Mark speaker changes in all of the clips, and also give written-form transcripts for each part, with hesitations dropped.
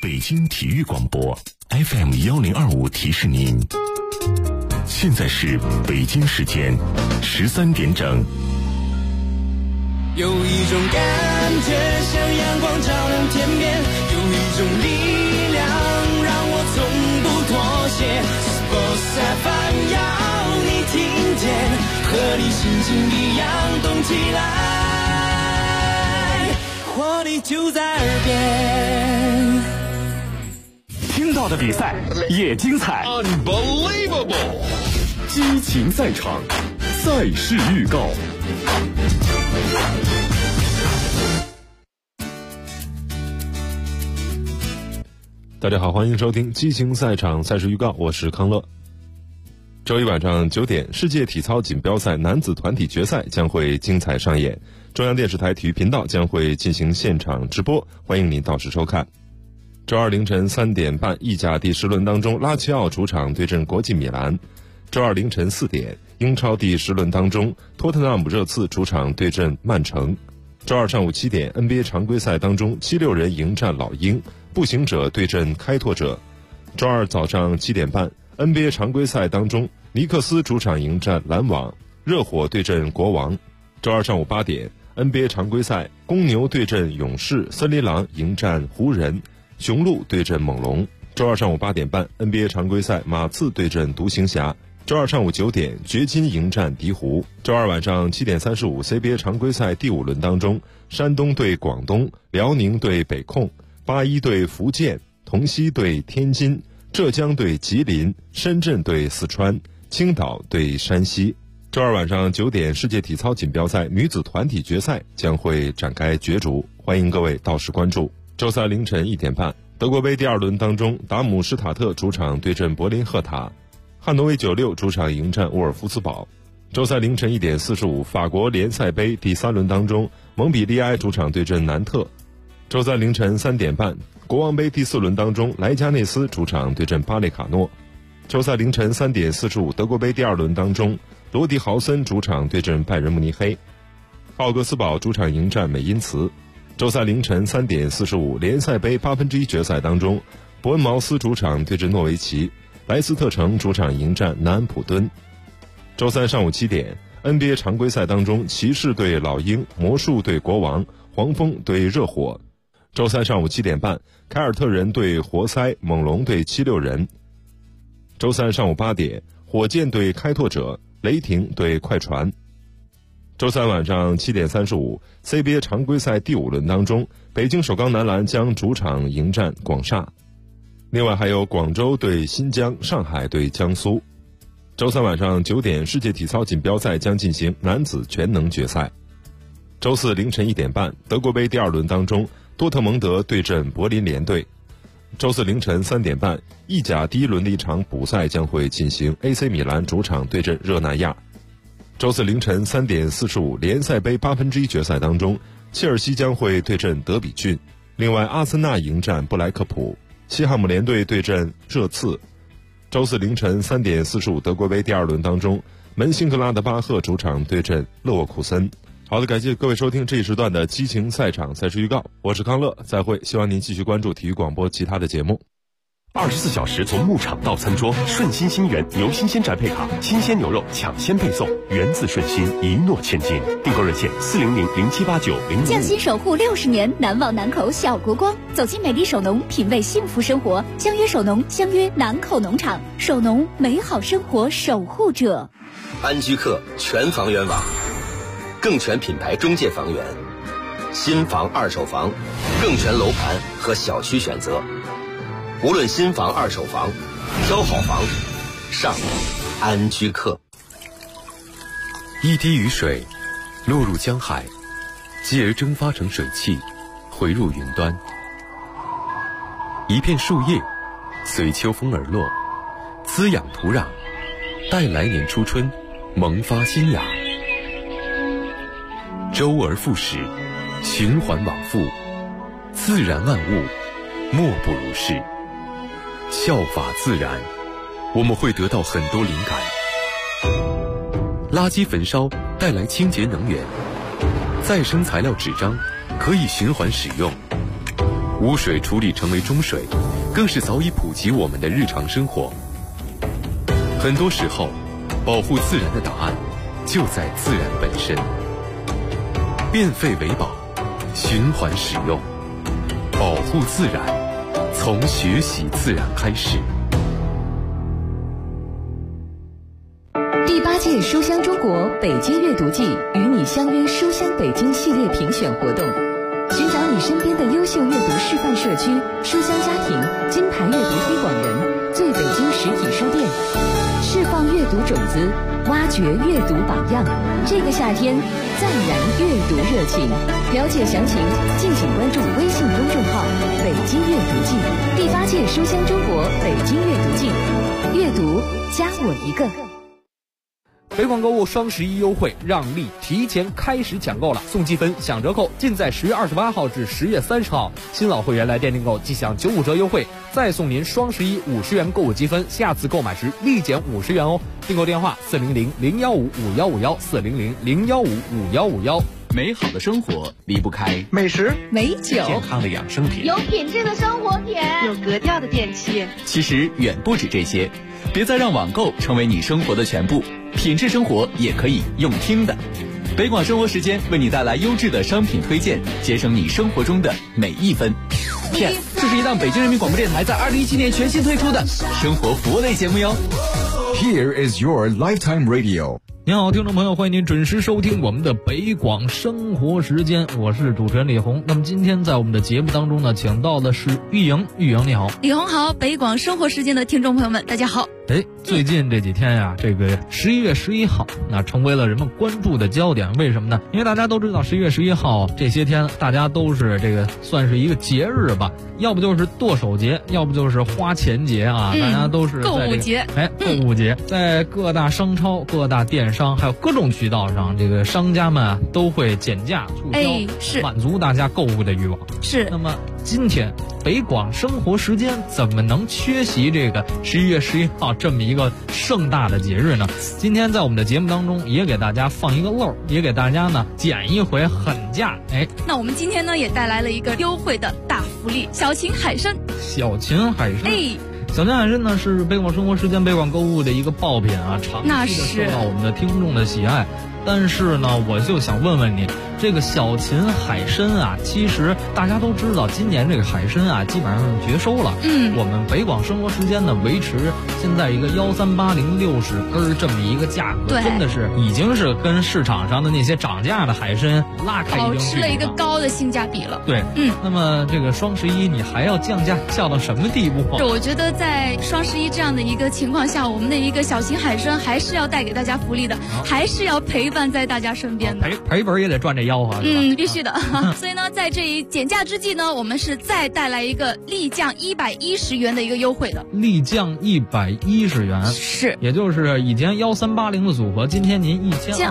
Speaker 1: 北京体育广播 FM1025提示您，现在是北京时间13点整。
Speaker 2: 有一种感觉像阳光照亮天边，有一种力量让我从不妥协。Sports FM 要你听见，和你心情一样动起来，活力就在耳边。
Speaker 3: 听到的比赛也精彩
Speaker 4: ，Unbelievable！
Speaker 3: 激情赛场，赛事预告。
Speaker 5: 大家好，欢迎收听激情赛场赛事预告，我是康乐。周一晚上9点，世界体操锦标赛男子团体决赛将会精彩上演，中央电视台体育频道将会进行现场直播，欢迎您到时收看。周二凌晨3点半，意甲第10轮当中，拉齐奥主场对阵国际米兰。周二凌晨4点，英超第10轮当中，托特纳姆热刺主场对阵曼城。周二上午7点 ，NBA 常规赛当中，76人迎战老鹰，步行者对阵开拓者。周二早上7点半 ，NBA 常规赛当中，尼克斯主场迎战篮网，热火对阵国王。周二上午8点 ，NBA 常规赛，公牛对阵勇士，森林狼迎战湖人，雄鹿对阵猛龙。周二上午8点半 ，NBA 常规赛，马刺对阵独行侠。周二上午9点，掘金迎战鹈鹕。周二晚上7点35 ，CBA 常规赛第5轮当中，山东对广东，辽宁对北控，81对福建，同曦对天津，浙江对吉林，深圳对四川，青岛对山西。周二晚上9点，世界体操锦标赛女子团体决赛将会展开角逐，欢迎各位到时关注。周三凌晨1点半，德国杯第2轮当中，达姆施塔特主场对阵柏林赫塔，汉诺威96主场迎战沃尔夫斯堡。周三凌晨1点45，法国联赛杯第3轮当中，蒙彼利埃主场对阵南特。周三凌晨3点半，国王杯第4轮当中，莱加内斯主场对阵巴列卡诺。周三凌晨3点45，德国杯第2轮当中，罗迪豪森主场对阵拜仁慕尼黑，奥格斯堡主场迎战美因茨。周三凌晨3点45，联赛杯1/8决赛当中，伯恩茅斯主场对阵诺维奇，莱斯特城主场迎战南安普敦。周三上午7点 ，NBA 常规赛当中，骑士对老鹰，魔术对国王，黄蜂对热火。周三上午7点半，凯尔特人对活塞，猛龙对76人。周三上午8点，火箭对开拓者，雷霆对快船。周三晚上7点35 ，CBA 常规赛第5轮当中，北京首钢男篮将主场迎战广厦。另外还有广州对新疆，上海对江苏。周三晚上9点，世界体操锦标赛将进行男子全能决赛。周四凌晨1点半，德国杯第2轮当中，多特蒙德对阵柏林联队。周四凌晨3点半，意甲第1轮的一场补赛将会进行 ，AC 米兰主场对阵热那亚。周四凌晨3点45，联赛杯1/8决赛当中，切尔西将会对阵德比郡。另外，阿森纳迎战布莱克普，西汉姆联队对阵热刺。周四凌晨3点45，德国杯第2轮当中，门兴格拉德巴赫主场对阵勒沃库森。好的，感谢各位收听这一时段的激情赛场赛事预告，我是康乐，再会，希望您继续关注体育广播其他的节目。
Speaker 3: 24小时从牧场到餐桌，顺心新源牛新鲜宅配卡，新鲜牛肉抢先配送，源自顺心，一诺千金。订购热线400078900。
Speaker 6: 匠心守护60年，难忘南口小国光。走进美丽首农，品味幸福生活。相约首农，相约南口农场。首农，美好生活守护者。
Speaker 7: 安居客全房源网，更全品牌中介房源，新房、二手房，更全楼盘和小区选择。无论新房、二手房，挑好房，上安居客。
Speaker 8: 一滴雨水落入江海，继而蒸发成水汽，回入云端。一片树叶随秋风而落，滋养土壤，待来年初春萌发新芽。周而复始，循环往复，自然万物莫不如是。效法自然，我们会得到很多灵感。垃圾焚烧带来清洁能源，再生材料纸张可以循环使用， 污水处理成为中水，更是早已普及我们的日常生活。很多时候，保护自然的答案就在自然本身。变废为宝，循环使用，保护自然，从学习自然开始。
Speaker 9: 第8届书香中国北京阅读季与你相约书香北京系列评选活动，寻找你身边的优秀阅读示范社区、书香家庭、金牌阅读推广人、最北京实体书店，释放阅读种子，挖掘阅读榜样。这个夏天，再燃阅读热情。了解详情，敬请关注微信公众号“北京阅读季”。第8届书香中国北京阅读季，阅读加我一个。
Speaker 10: 北广购物双11优惠让利提前开始抢购了，送积分享折扣尽在10月28号至10月30号。新老会员来店订购即享95折优惠，再送您双11 50元购物积分，下次购买时立减50元哦。订购电话400-015-5151，400-015-5151。
Speaker 11: 美好的生活离不开
Speaker 12: 美食、
Speaker 13: 美酒、
Speaker 11: 健康的养生品、
Speaker 14: 有品质的生活品、
Speaker 13: 有格调的电器。
Speaker 11: 其实远不止这些，别再让网购成为你生活的全部，品质生活也可以用听的。北广生活时间为你带来优质的商品推荐，节省你生活中的每一分。Yes， 这是一档北京人民广播电台在2017年全新推出的生活服务类节目哟。
Speaker 15: Here is your lifetime radio。
Speaker 16: 您好，听众朋友，欢迎您准时收听我们的北广生活时间，我是主持人李红。那么今天在我们的节目当中呢，请到的是玉莹。玉莹你好。
Speaker 17: 李红好，北广生活时间的听众朋友们大家好。
Speaker 16: 最近这几天呀，这个11月11号那成为了人们关注的焦点。为什么呢？因为大家都知道11月11号这些天大家都是这个算是一个节日吧，要不就是剁手节，要不就是花钱节啊，大家都是在、
Speaker 17: 购物节。
Speaker 16: 购物节在各大商超、各大电商还有各种渠道上，这个商家们啊都会减价促销，
Speaker 17: 是
Speaker 16: 满足大家购物的欲望。
Speaker 17: 是。
Speaker 16: 那么今天北广生活时间怎么能缺席这个11月11号这么一个盛大的节日呢？今天在我们的节目当中也给大家放一个漏，也给大家呢减一回狠价。
Speaker 17: 那我们今天呢也带来了一个优惠的大福利，小秦海参。
Speaker 16: 小秦海参。小秦海参呢是北广生活时间北广购物的一个爆品啊，长期的受到我们的听众的喜爱。但是呢，我就想问问你，这个小秦海参啊，其实大家都知道，今年这个海参啊，基本上绝收了。我们北广生活时间呢，维持现在一个138060根这么一个价格，真的是已经是跟市场上的那些涨价的海参拉开一定距离了，
Speaker 17: 保持了一个高的性价比了。
Speaker 16: 对，那么这个双11你还要降价降到什么地步？
Speaker 17: 我觉得在双11这样的一个情况下，我们的一个小秦海参还是要带给大家福利的，还是要陪伴在大家身边的。
Speaker 16: 赔本也得赚这吆喝。
Speaker 17: 必须的。所以呢，在这一减价之际呢，我们是再带来一个立降110元的一个优惠的。
Speaker 16: 立降110元，
Speaker 17: 是，
Speaker 16: 也就是以前1380的组合，今天您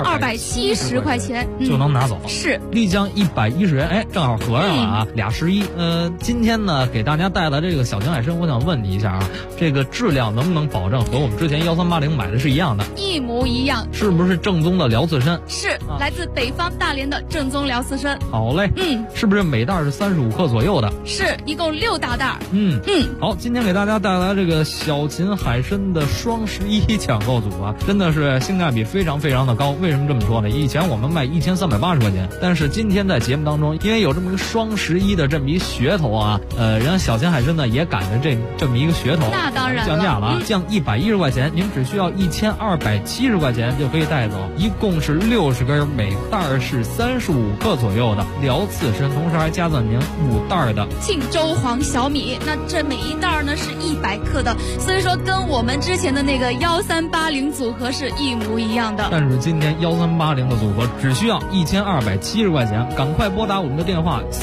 Speaker 16: 1270
Speaker 17: 块钱
Speaker 16: 就能拿走。
Speaker 17: 是，
Speaker 16: 立降110元，正好合上了啊，俩11。今天呢，给大家带来这个小秦海参，我想问你一下啊，这个质量能不能保证和我们之前1380买的是一样的？
Speaker 17: 一模一样。
Speaker 16: 是不是正宗的辽刺参？
Speaker 17: 是，来自北方大连的正宗辽刺参。
Speaker 16: 好嘞，是不是每袋是35克左右的？
Speaker 17: 是，一共6大袋。
Speaker 16: 好，今天给大家带来这个小秦海参的双11抢购组啊，真的是性价比非常非常的高。为什么这么说呢？以前我们卖1380块钱，但是今天在节目当中，因为有这么一个双11的这么一噱头啊，人家小秦海参呢也赶着这么一个噱头，
Speaker 17: 那当然
Speaker 16: 降价了，降110块钱，您只需要1270块钱就可以带走，一共是60根，每袋是35克左右的辽刺参，同时还加赠您5袋的
Speaker 17: 庆州黄小米。那这每一袋呢是100克的，所以说跟我们之前的那个1380组合是一模一样的。
Speaker 16: 但是今天1380的组合只需要1270块钱，赶快拨打我们的电话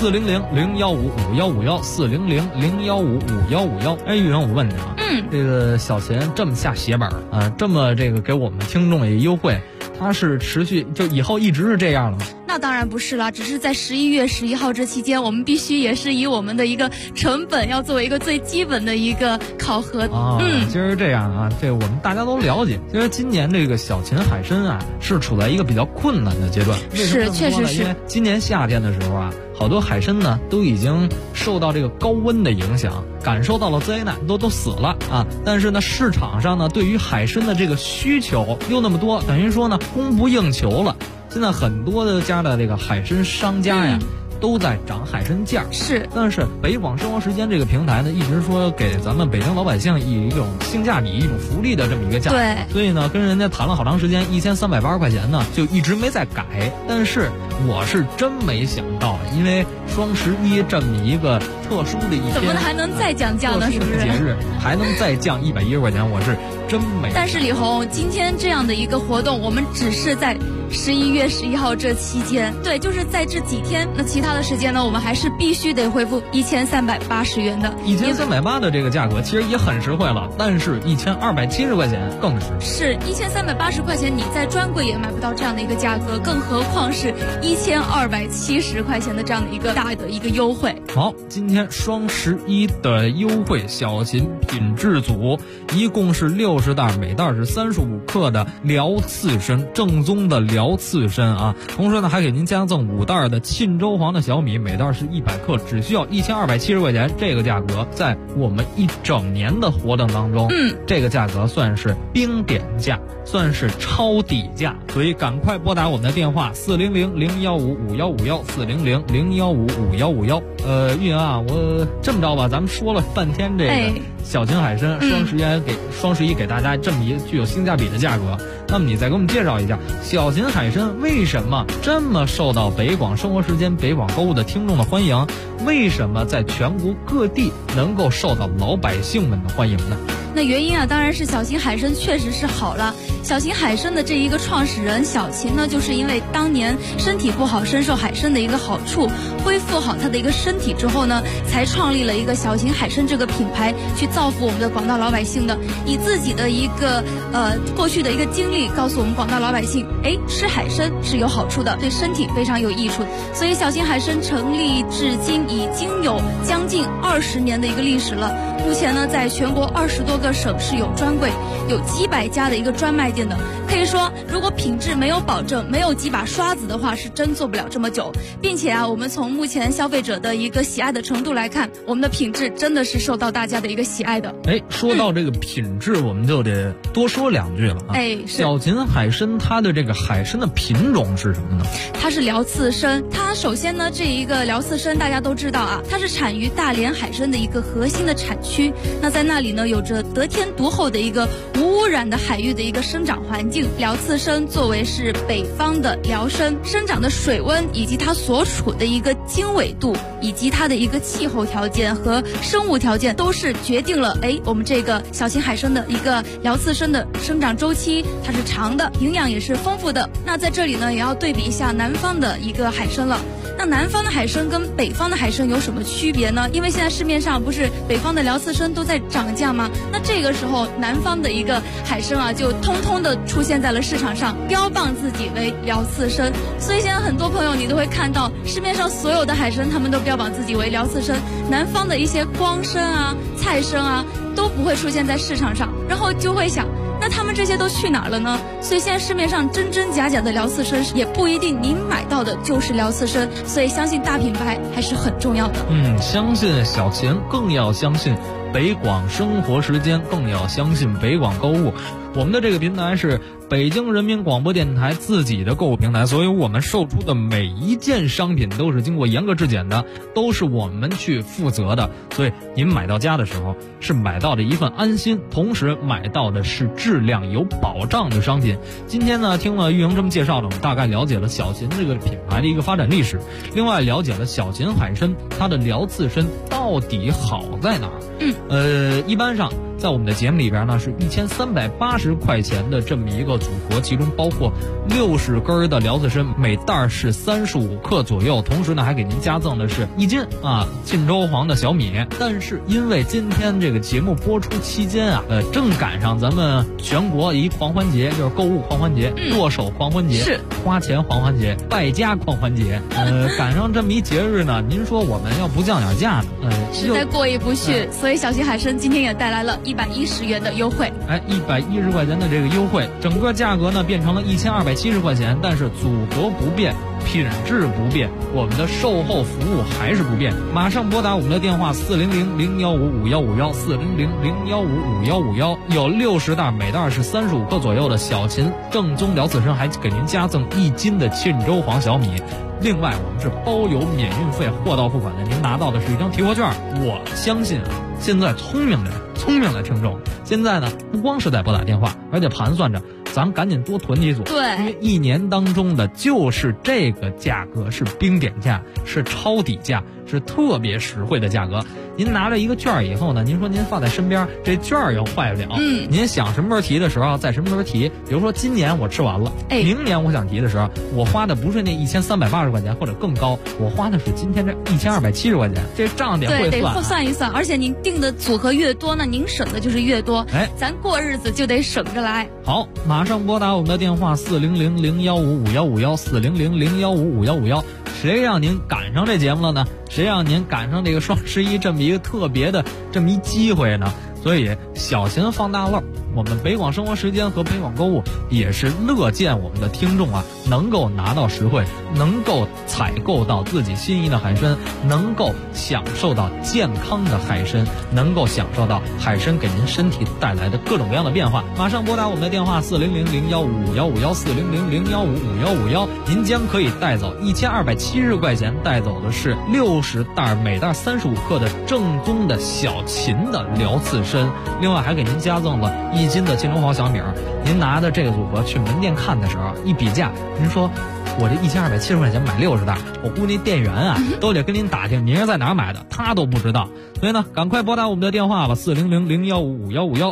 Speaker 16: 400-015-5151，400-015-5151。玉莹，我问你啊，这个小秦这么下血本啊，这么这个给我们听众也优惠，它是持续就以后一直是这样了吗？
Speaker 17: 那那当然不是了，只是在11月11号这期间，我们必须也是以我们的一个成本要作为一个最基本的一个考核。
Speaker 16: 其实这样啊，这我们大家都了解。其实今年这个小秦海参啊，是处在一个比较困难的阶段。
Speaker 17: 是，确实是。
Speaker 16: 因为今年夏天的时候啊，好多海参呢都已经受到这个高温的影响，感受到了灾难，都死了啊。但是呢，市场上呢对于海参的这个需求又那么多，等于说呢供不应求了。现在很多的家的这个海参商家呀，都在涨海参价。
Speaker 17: 是，
Speaker 16: 但是北广生活时间这个平台呢，一直说给咱们北京老百姓以一种性价比、一种福利的这么一个价格。
Speaker 17: 对，
Speaker 16: 所以呢，跟人家谈了好长时间，1380块钱呢，就一直没再改。但是我是真没想到，因为双11这么一个特殊的一天，
Speaker 17: 怎么还能再降价呢？是不是？
Speaker 16: 节日还能再降110块钱，我是真没。
Speaker 17: 但是李红，今天这样的一个活动，我们只是在11月11号这期间，对，就是在这几天。那其他的时间呢，我们还是必须得恢复1380元的。
Speaker 16: 1380的这个价格其实也很实惠了，但是1270块钱更
Speaker 17: 是1380块钱，你在专柜也买不到这样的一个价格，更何况是1270块钱的这样的一个大的一个优惠。
Speaker 16: 好，今天双11的优惠，小秦品质组一共是60袋，每袋是35克的辽刺参，正宗的辽刺参啊。同时呢，还给您加赠5袋的沁州黄的小米，每袋是100克，只需要1270块钱。这个价格在我们一整年的活动当中，这个价格算是冰点价，算是超底价。所以赶快拨打我们的电话400-015-5151，400-015-5151。运啊，我这么着吧，咱们说了半天这个小秦海参，双11给大家这么一个具有性价比的价格。那么你再给我们介绍一下小秦海参为什么这么受到北广生活时间、北广购物的听众的欢迎？为什么在全国各地能够受到老百姓们的欢迎呢？
Speaker 17: 那原因啊，当然是小秦海参确实是好了。小秦海参的这一个创始人小秦呢，就是因为当年身体不好，深受海参的一个好处，恢复好他的一个身体之后呢，才创立了一个小秦海参这个品牌，去造福我们的广大老百姓的。以自己的一个过去的一个经历，告诉我们广大老百姓，吃海参是有好处的，对身体非常有益处。所以小秦海参成立至今已经有将近20年的一个历史了。目前呢，在全国20多个省市有专柜，有几百家的一个专卖店的。可以说，如果品质没有保证，没有几把刷子的话，是真做不了这么久。并且啊，我们从目前消费者的一个喜爱的程度来看，我们的品质真的是受到大家的一个喜爱的。
Speaker 16: 说到这个品质，我们就得多说2句了啊。小秦海参它的这个海参的品种是什么呢？
Speaker 17: 它是辽刺参。它首先呢，这一个辽刺参大家都知道啊，它是产于大连海参的一个核心的产区。那在那里呢，有着得天独厚的一个无污染的海域的一个生长环境。辽刺参作为是北方的辽参，生长的水温以及它所处的一个经纬度，以及它的一个气候条件和生物条件，都是决定了我们这个小秦海参的一个辽刺参的生长周期，它是长的，营养也是丰富的。那在这里呢，也要对比一下南方的一个海参了。那南方的海参跟北方的海参有什么区别呢？因为现在市面上不是北方的辽刺参都在涨价吗？那这个时候南方的一个海参啊，就通通的出现在了市场上，标榜自己为辽刺参。所以现在很多朋友你都会看到市面上所有的海参，他们都标榜自己为辽刺参，南方的一些光参啊、菜参啊都不会出现在市场上，然后就会想，那他们这些都去哪儿了呢？所以现在市面上真真假假的辽刺参也不一定您买到的就是辽刺参，所以相信大品牌还是很重要的。
Speaker 16: 相信小秦，更要相信北广生活时间，更要相信北广购物。我们的这个平台是北京人民广播电台自己的购物平台，所以我们售出的每一件商品都是经过严格质检的，都是我们去负责的。所以您买到家的时候是买到的一份安心，同时买到的是质量有保障的商品。今天呢，听了玉莹这么介绍了，我们大概了解了小秦这个品牌的一个发展历史，另外了解了小秦海参它的辽刺参到底好在哪儿。一般上在我们的节目里边呢，是1380块钱的这么一个组合，其中包括60根的辽刺参，每袋是35克左右。同时呢，还给您加赠的是1斤沁州黄的小米。但是因为今天这个节目播出期间正赶上咱们全国一狂欢节，就是购物狂欢节、剁手狂欢节、
Speaker 17: 是
Speaker 16: 花钱狂欢节、败家狂欢节。赶上这么一节日呢，您说我们要不降点价呢？
Speaker 17: 实在过意不去。所以小秦海参今天也带来了110元的优惠。
Speaker 16: 110块钱的这个优惠，整个价格呢变成了1270块钱，但是组合不变，品质不变，我们的售后服务还是不变。马上拨打我们的电话400-015-5151 400-015-5151，有60袋，每袋是35克左右的小秦正宗辽刺参，还给您加赠1斤的沁州黄小米。另外我们是包邮免运费，货到付款的，您拿到的是一张提货券。我相信现在聪明的听众现在呢不光是在拨打电话，而且盘算着咱赶紧多囤几组。
Speaker 17: 对，
Speaker 16: 因为1年当中的就是这个价格，是冰点价，是抄底价，是特别实惠的价格。您拿着一个券以后呢，您说您放在身边，这券又坏不了。您想什么时候提的时候，在什么时候提。比如说今年我吃完了，明年我想提的时候，我花的不是那1380块钱或者更高，我花的是今天这1270块钱，这账得会算。
Speaker 17: 对，得算一算。而且您定的组合越多呢，您省的就是越多。咱过日子就得省着来。
Speaker 16: 好，马上拨打我们的电话400-015-5151 400-015-5151。谁让您赶上这节目了呢？谁让您赶上这个双11这么一个特别的这么一机会呢？所以小秦放大漏，我们北广生活时间和北广购物也是乐见我们的听众能够拿到实惠，能够采购到自己心仪的海参，能够享受到健康的海参，能够享受到海参给您身体带来的各种各样的变化。马上拨打我们的电话400-015-5151 400-015-5151，您将可以带走1270块钱，带走的是60袋，每袋35克的正宗的小秦的辽刺参，另外还给您加赠了1斤的沁州黄小米。您拿的这个组合去门店看的时候一比价，您说我这1270块钱买60袋，我估计那店员都得跟您打听您是在哪儿买的，他都不知道。所以呢，赶快拨打我们的电话吧，400-015-5151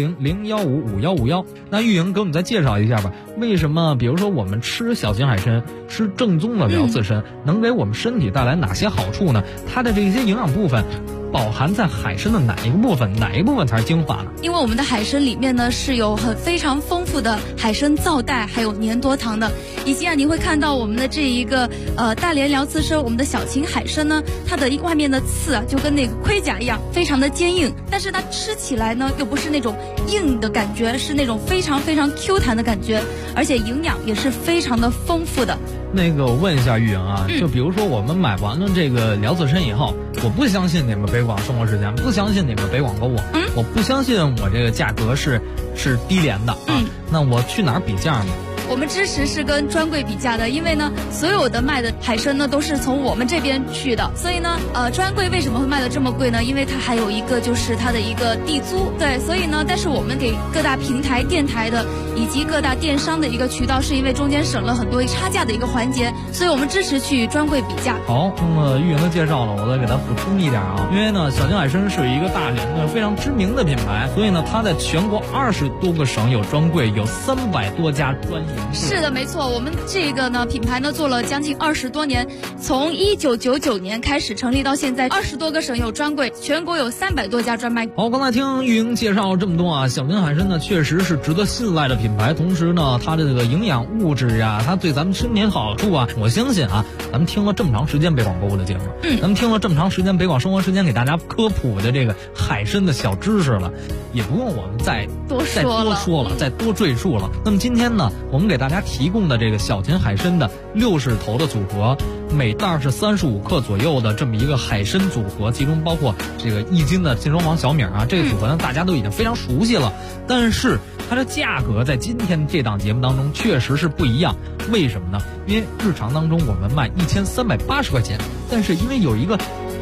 Speaker 16: 400-015-5151。那玉莹给我们再介绍一下吧，为什么比如说我们吃小秦海参，吃正宗的辽刺参，能给我们身体带来哪些好处呢？它的这些营养部分饱含在海参的哪一个部分？哪一部分才是精华呢？
Speaker 17: 因为我们的海参里面呢是有非常丰富的海参皂带，还有粘多糖的，以及您会看到我们的这一个大连辽刺参，我们的小秦海参呢，它的外面的刺就跟那个盔甲一样，非常的坚硬，但是它吃起来呢又不是那种硬的感觉，是那种非常非常 Q 弹的感觉，而且营养也是非常的丰富的。
Speaker 16: 我问一下玉莹就比如说我们买完了这个辽刺参以后，我不相信你们北广生活时间，不相信你们北广购物，我不相信我这个价格是低廉的那我去哪儿比价呢？
Speaker 17: 我们支持是跟专柜比价的，因为呢，所有的卖的海参呢都是从我们这边去的，所以呢，专柜为什么会卖的这么贵呢？因为它还有一个就是它的一个地租，对，所以呢，但是我们给各大平台、电台的以及各大电商的一个渠道，是因为中间省了很多差价的一个环节，所以我们支持去专柜比价。
Speaker 16: 好，那么玉莹的介绍了，我再给他补充一点因为呢，小秦海参是一个大连的非常知名的品牌，所以呢，它在全国20多个省有专柜，有300多家专营。
Speaker 17: 是的，没错，我们这个呢品牌呢做了将近20多年，从1999年开始成立到现在，20多个省有专柜，全国有300多家专卖。
Speaker 16: 好，刚才听玉莹介绍了这么多小秦海参呢确实是值得信赖的品牌，同时呢它的这个营养物质它对咱们身体好处我相信咱们听了这么长时间北广购物的节目，咱们听了这么长时间北广生活时间给大家科普的这个海参的小知识了，也不用我们再多说了，再多赘述了。那么今天呢，我们给大家提供的这个小秦海参的60头的组合，每袋是35克左右的这么一个海参组合，其中包括这个1斤的沁州黄小米这个组合呢大家都已经非常熟悉了，但是它的价格在今天这档节目当中确实是不一样。为什么呢？因为日常当中我们卖1380块钱，但是因为有一个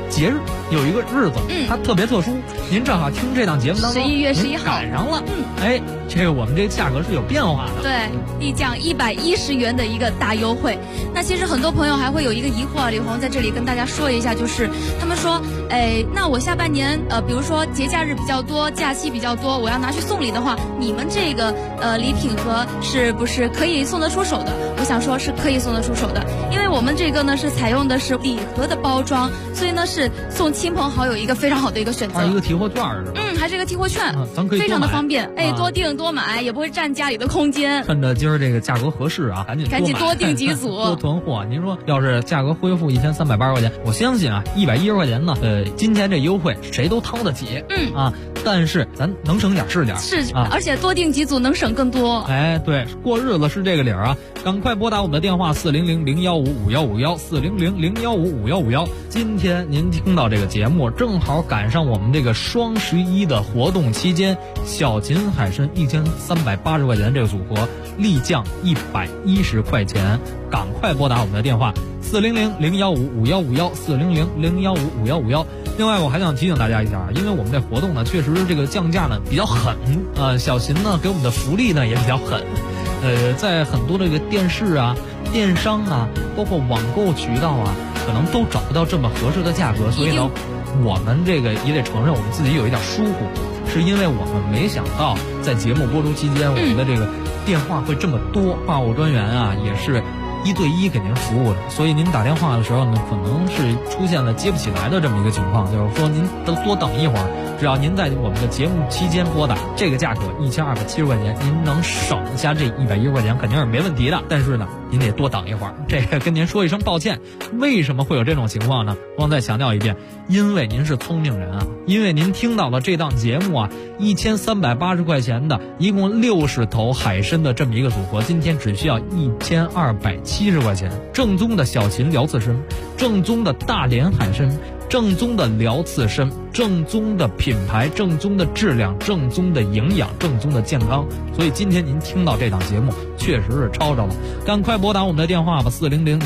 Speaker 16: 节日，有一个日子，它特别特殊。您正好听这档节目当中
Speaker 17: 11月11号
Speaker 16: 赶上了，这个我们这个价格是有变化的，
Speaker 17: 对，立降110元的一个大优惠。那其实很多朋友还会有一个疑惑，李红在这里跟大家说一下，就是他们说，那我下半年比如说节假日比较多，假期比较多，我要拿去送礼的话，你们这个礼品盒是不是可以送得出手的？我想说是可以送得出手的，因为我们这个呢是采用的是礼盒的包装，所以呢是送亲朋好友一个非常好的一个选择。
Speaker 16: 一个提货券是吧？
Speaker 17: 还是一个提货券，
Speaker 16: 咱可以
Speaker 17: 非常的方便。多订多买，也不会占家里的空间。
Speaker 16: 趁着今儿这个价格合适啊，赶紧
Speaker 17: 多订几组，
Speaker 16: 多囤货。您说要是价格恢复1380块钱，我相信啊，110块钱呢，今天这优惠谁都掏得起。但是咱能省点是点，
Speaker 17: 而且多订几组能省更多。
Speaker 16: 对，过日子是这个理儿啊！赶快拨打我们的电话400-015-5151，400-015-5151。今天您听到这个节目，正好赶上我们这个双11的活动期间，小秦海参1380块钱这个组合立降110块钱，赶快拨打我们的电话400-015-5151，400-015-5151。另外，我还想提醒大家一下，因为我们这活动呢，确实这个降价呢比较狠，小秦呢给我们的福利呢也比较狠，在很多这个电视啊、电商啊，包括网购渠道啊，可能都找不到这么合适的价格，所以呢，我们这个也得承认我们自己有一点疏忽，是因为我们没想到在节目播出期间，我们的这个电话会这么多，话务专员啊也是1对1给您服务的，所以您打电话的时候呢，可能是出现了接不起来的这么一个情况，就是说您都多等一会儿，只要您在我们的节目期间拨打，这个价格1270块钱，您能省下这110块钱肯定是没问题的。但是呢，您得多等一会儿，这个跟您说一声抱歉。为什么会有这种情况呢？我再强调一遍，因为您是聪明人啊，因为您听到了这档节目啊，1380块钱的一共60头海参的这么一个组合，今天只需要1270块钱，正宗的小秦辽刺参，正宗的大连海参，正宗的辽刺参，正宗的品牌，正宗的质量，正宗的营养，正宗的健康。所以今天您听到这档节目确实是抄着了，赶快拨打我们的电话吧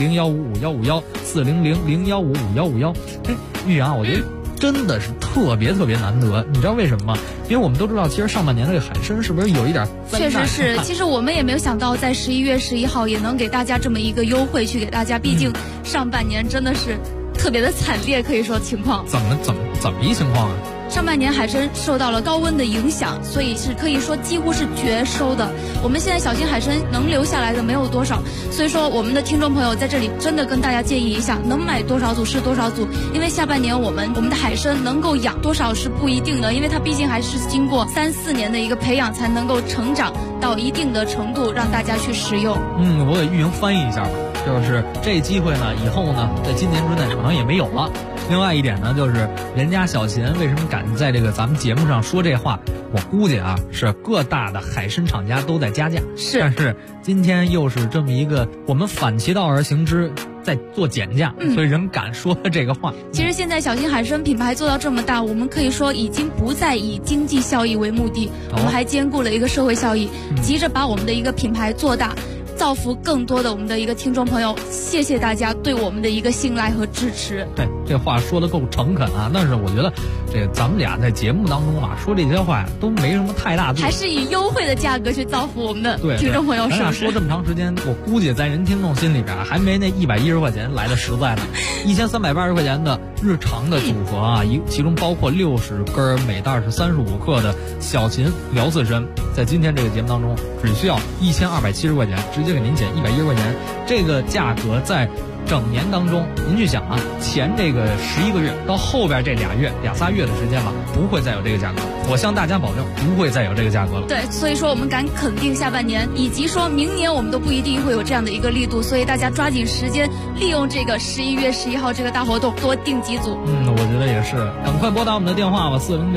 Speaker 16: ，400-015-5151，400-015-5151。玉阳，我觉得真的是特别难得，你知道为什么吗？因为我们都知道，其实上半年这个海参是不是有一点
Speaker 17: 确实是，其实我们也没有想到在11月11号也能给大家这么一个优惠去给大家，毕竟上半年真的是特别的惨烈，可以说情况。
Speaker 16: 怎么一情况啊？
Speaker 17: 上半年海参受到了高温的影响，所以是可以说几乎是绝收的。我们现在小秦海参能留下来的没有多少，所以说我们的听众朋友在这里真的跟大家建议一下，能买多少组是多少组，因为下半年我们的海参能够养多少是不一定的，因为它毕竟还是经过3-4年的一个培养才能够成长到一定的程度，让大家去食用。
Speaker 16: 我给玉莹翻译一下吧，就是这机会呢，以后呢，在今年之内可能也没有了。另外一点呢，就是人家小秦为什么敢在这个咱们节目上说这话，我估计啊，是各大的海参厂家都在加价。但是今天又是这么一个我们反其道而行之，在做减价，所以人敢说这个话。
Speaker 17: 其实现在小秦海参品牌做到这么大，我们可以说已经不再以经济效益为目的，我们还兼顾了一个社会效益，急着把我们的一个品牌做大，造福更多的我们的一个听众朋友。谢谢大家对我们的一个信赖和支持。
Speaker 16: 对，这话说得够诚恳啊！但是我觉得这个咱们俩在节目当中啊说这些话都没什么太大作用，
Speaker 17: 还是以优惠的价格去造福我们的听众朋友。
Speaker 16: 咱俩说这么长时间，我估计在人听众心里边还没那110块钱来的实在呢。1380块钱的日常的组合啊，其中包括60根，每袋是35克的小秦辽刺参，在今天这个节目当中只需要1270块钱，直接给您减110块钱。这个价格在整年当中，您去想啊，前这个11个月到后边这2-3月的时间吧，不会再有这个价格。我向大家保证，不会再有这个价格了。
Speaker 17: 对，所以说我们敢肯定下半年，以及说明年我们都不一定会有这样的一个力度，所以大家抓紧时间，利用这个11月11号这个大活动，多订几组。
Speaker 16: 我觉得也是，赶快拨打我们的电话吧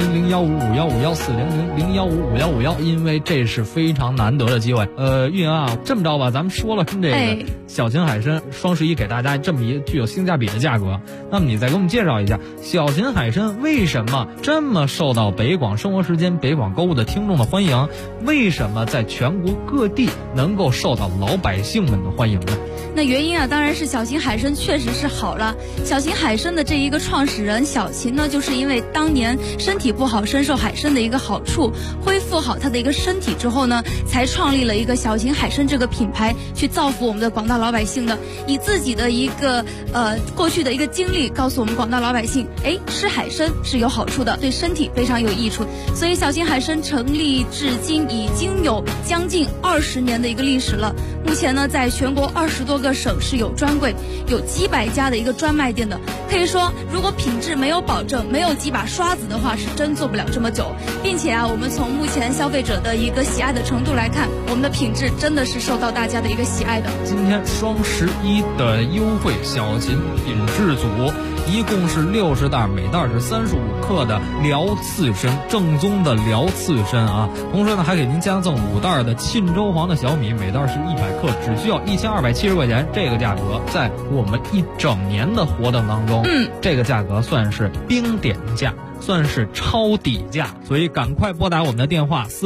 Speaker 16: ，400-015-5151，400-015-5151，因为这是非常难得的机会。运啊，这么着吧，咱们说了这个小秦海参双11给大大家这么一具有性价比的价格。那么你再给我们介绍一下小秦海参为什么这么受到北广生活时间、北广购物的听众的欢迎？为什么在全国各地能够受到老百姓们的欢迎呢？
Speaker 17: 那原因啊，当然是小秦海参确实是好了。小秦海参的这一个创始人小秦呢，就是因为当年身体不好，深受海参的一个好处，恢复好他的一个身体之后呢，才创立了一个小秦海参这个品牌，去造福我们的广大老百姓的。以自己的一个过去的一个经历，告诉我们广大老百姓，吃海参是有好处的，对身体非常有益处。所以小秦海参成立至今已经有将近20年的一个历史了。目前呢，在全国20多个省市有专柜，有几百家的一个专卖店的。可以说，如果品质没有保证，没有几把刷子的话，是真做不了这么久。并且啊，我们从目前消费者的一个喜爱的程度来看，我们的品质真的是受到大家的一个喜爱的。
Speaker 16: 今天双11的优惠，小秦品质组一共是60袋，每袋是35克的辽刺参，正宗的辽刺参啊。同时呢，还给您加赠5袋的沁州黄的小米，每袋是100克，只需要1270块钱。这个价格在我们一整年的活动当中，这个价格算是冰点价，算是超底价，所以赶快拨打我们的电话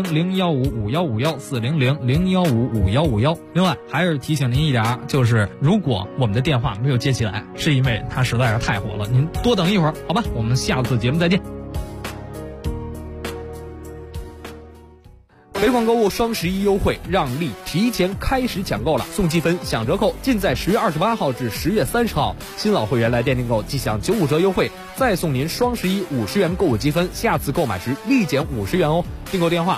Speaker 16: 400-015-5151，400-015-5151。另外还是提醒您一点，就是如果我们的电话没有接起来，是因为它实在是太火了，您多等一会儿，好吧？我们下次节目再见。
Speaker 10: 北广购物双11优惠让利提前开始抢购了，送积分享折扣尽在10月28号至10月30号。新老会员来店订购即享95折优惠，再送您双11 50元购物积分，下次购买时立减50元哦。订购电话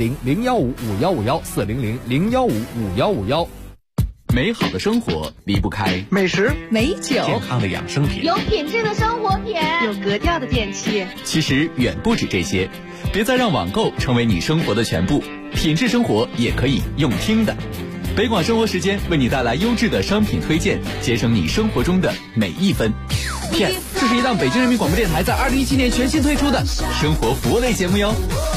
Speaker 10: 400-015-5151，400-015-5151。
Speaker 11: 美好的生活离不开
Speaker 12: 美食、
Speaker 13: 美酒、
Speaker 11: 健康的养生品，
Speaker 13: 有品质的生活品，
Speaker 12: 有格调的电器。
Speaker 11: 其实远不止这些，别再让网购成为你生活的全部，品质生活也可以用听的。北广生活时间为你带来优质的商品推荐，节省你生活中的每一分。
Speaker 14: 这是一档北京人民广播电台在2017年全新推出的生活服务类节目哟。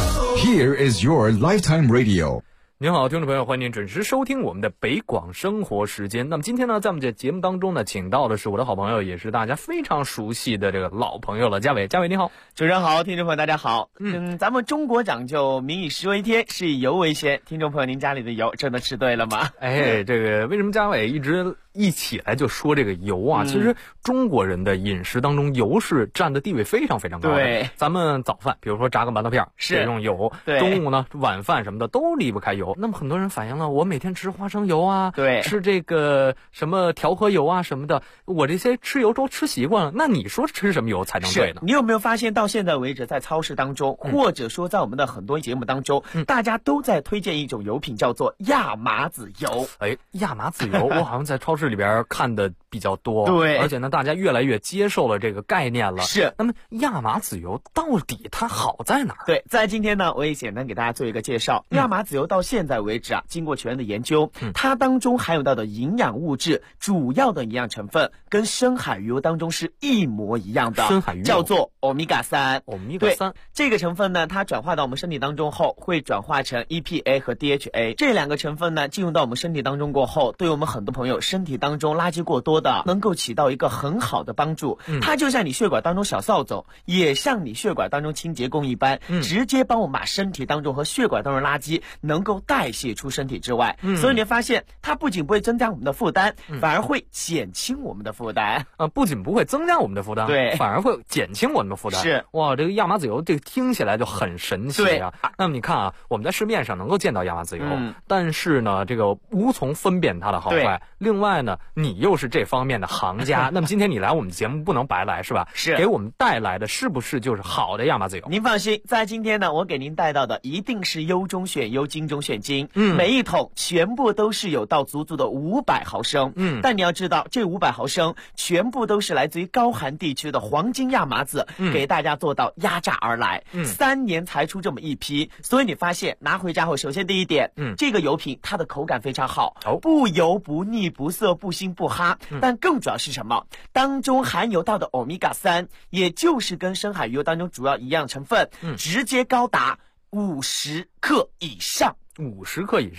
Speaker 15: Here is your lifetime radio。
Speaker 10: 您好，听众朋友，欢迎您准时收听我们的北广生活时间。那么今天呢，在我们这节目当中呢，请到的是我的好朋友，也是大家非常熟悉的这个老朋友了，嘉伟。嘉伟你好。
Speaker 18: 主持人好，听众朋友大家好。咱们中国讲究民以食为天，食以油为先。听众朋友，您家里的油真的吃对了吗？
Speaker 10: 这个为什么嘉伟一起来就说这个油啊？其实中国人的饮食当中，油是占的地位非常非常高的。
Speaker 18: 对，
Speaker 10: 咱们早饭，比如说炸个馒头片是用油，中午呢晚饭什么的都离不开油。那么很多人反映了，我每天吃花生油啊，
Speaker 18: 对，
Speaker 10: 吃这个什么调和油啊什么的，我这些吃油都吃习惯了。那你说吃什么油才能对呢？
Speaker 18: 你有没有发现到现在为止，在超市当中，或者说在我们的很多节目当中，大家都在推荐一种油品，叫做亚麻籽油。
Speaker 10: 亚麻籽油，我好像在超市里边看的比较多，
Speaker 18: 对，
Speaker 10: 而且呢，大家越来越接受了这个概念了。
Speaker 18: 是，
Speaker 10: 那么亚麻籽油到底它好在哪儿？
Speaker 18: 对，在今天呢，我也简单给大家做一个介绍。亚麻籽油到现在为止啊，经过全面的研究，它当中含有到的营养物质，主要的营养成分跟深海鱼油当中是一模一样的，
Speaker 10: 深海鱼油
Speaker 18: 叫做欧米伽3。
Speaker 10: 欧米伽3
Speaker 18: 这个成分呢，它转化到我们身体当中后，会转化成 EPA 和 DHA 这两个成分呢，进入到我们身体当中过后，对我们很多朋友身体当中垃圾过多的，能够起到一个很好的帮助。它就像你血管当中小扫帚，也像你血管当中清洁工一般，直接帮我们把身体当中和血管当中垃圾能够代谢出身体之外。所以你会发现，它不仅不会增加我们的负担，反而会减轻我们的负担。
Speaker 10: 不仅不会增加我们的负担，
Speaker 18: 对，
Speaker 10: 反而会减轻我们的负担。
Speaker 18: 是，
Speaker 10: 哇，这个亚麻籽油这个听起来就很神奇啊。那么你看啊，我们在市面上能够见到亚麻籽油，但是呢，这个无从分辨它的好坏。另外呢，你又是这方面的行家，那么今天你来我们节目不能白来是吧？
Speaker 18: 是，
Speaker 10: 给我们带来的是不是就是好的亚麻籽油？
Speaker 18: 您放心，在今天呢，我给您带到的一定是优中选优，精中选精。每一桶全部都是有到足足的500毫升。但你要知道，这500毫升全部都是来自于高寒地区的黄金亚麻籽，给大家做到压榨而来。3年才出这么一批，所以你发现拿回家后，首先第一点，这个油品它的口感非常好，不油不腻不涩不腥不哈。但更主要是什么？当中含有到的欧米伽3，也就是跟深海鱼油当中主要一样成分，直接高达50克以上。
Speaker 10: 50克以上，
Speaker 18: 对。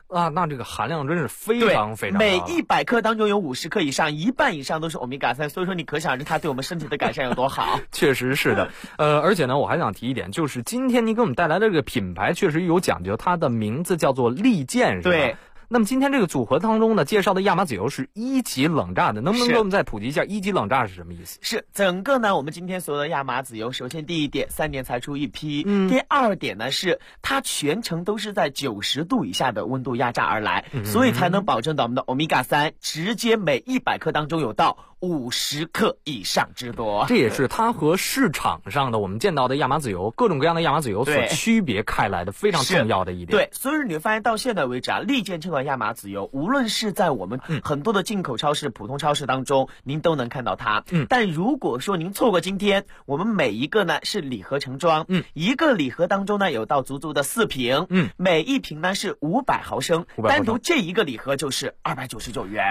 Speaker 10: 啊，那这个含量真是非常非常高。
Speaker 18: 每100克当中有50克以上，1半以上都是欧米伽3，所以说你可想而知它对我们身体的改善有多好。
Speaker 10: 确实是的，而且呢，我还想提一点，就是今天您给我们带来的这个品牌确实有讲究，它的名字叫做利剑，是吧？
Speaker 18: 对。
Speaker 10: 那么今天这个组合当中呢，介绍的亚麻籽油是1级冷榨的，能不能给我们再普及一下1级冷榨是什么意思？
Speaker 18: 是整个呢，我们今天所有的亚麻籽油，首先第一点，3年才出一批；第二点呢是它全程都是在90度以下的温度压榨而来，所以才能保证到我们的欧米伽3直接每100克当中有到50克以上之多。
Speaker 10: 这也是它和市场上的我们见到的亚麻籽油，各种各样的亚麻籽油所区别开来的非常重要的一点。
Speaker 18: 对，所以你会发现到现在为止啊，利剑这款亚麻籽油，无论是在我们很多的进口超市、普通超市当中，您都能看到它。但如果说您错过今天，我们每一个呢是礼盒盛装，一个礼盒当中呢有到足足的4瓶，每一瓶呢是500毫升，单独这一个礼盒就是299元。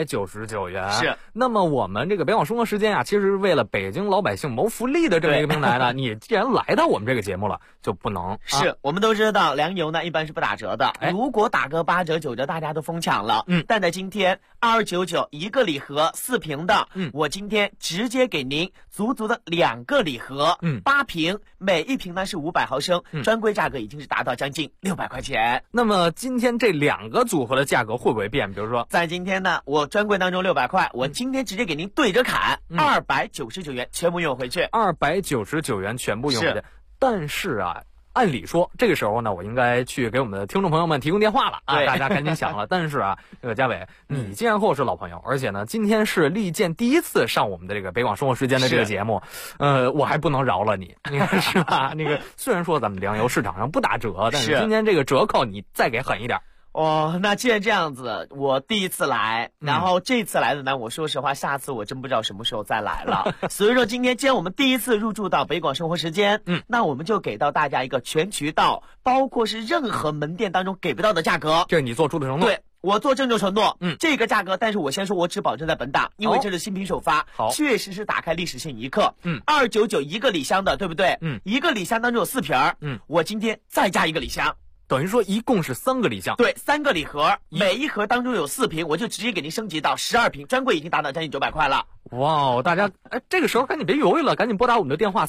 Speaker 10: 299元。
Speaker 18: 是。
Speaker 10: 那么我们这个北广生活时间啊，其实是为了北京老百姓谋福利的这么一个平台呢，你既然来到我们这个节目了，就不能。
Speaker 18: 是我们都知道粮油呢一般是不打折的，如果打个8折9折，大家都疯抢了。但在今天2299一个礼盒4瓶的，我今天直接给您足足的2个礼盒，8瓶，每一瓶呢是500毫升，专柜价格已经是达到将近600块钱。
Speaker 10: 那么今天这2个组合的价格会不会变？比如说，
Speaker 18: 在今天呢，我专柜当中600块，我今天直接给您对着砍，299元全部用回去。
Speaker 10: 299元全部用回去。但是啊，按理说这个时候呢，我应该去给我们的听众朋友们提供电话了啊，大家赶紧想了。但是啊，这个嘉伟，你既然和我是老朋友，而且呢，今天是利剑第一次上我们的这个北广生活时间的这个节目，我还不能饶了你，你看是吧？那个虽然说咱们粮油市场上不打折，但是今天这个折扣你再给狠一点。
Speaker 18: 哦，那既然这样子，我第一次来，然后这次来的呢，我说实话，下次我真不知道什么时候再来了。所以说今天既然我们第一次入驻到北广生活时间，那我们就给到大家一个全渠道，包括是任何门店当中给不到的价格。
Speaker 10: 这是你做出的承诺。
Speaker 18: 对。我做郑重承诺，这个价格，但是我先说，我只保证在本档，因为这是新品首发，确实是打开历史性一刻。299一个礼箱的，对不对？一个礼箱当中有4瓶，我今天再加一个礼箱。
Speaker 10: 等于说一共是3个礼箱，
Speaker 18: 对，3个礼盒，每一盒当中有4瓶，我就直接给您升级到12瓶，专柜已经达到将近900块了。
Speaker 10: 哇，大家这个时候赶紧别犹豫了，赶紧拨打我们的电话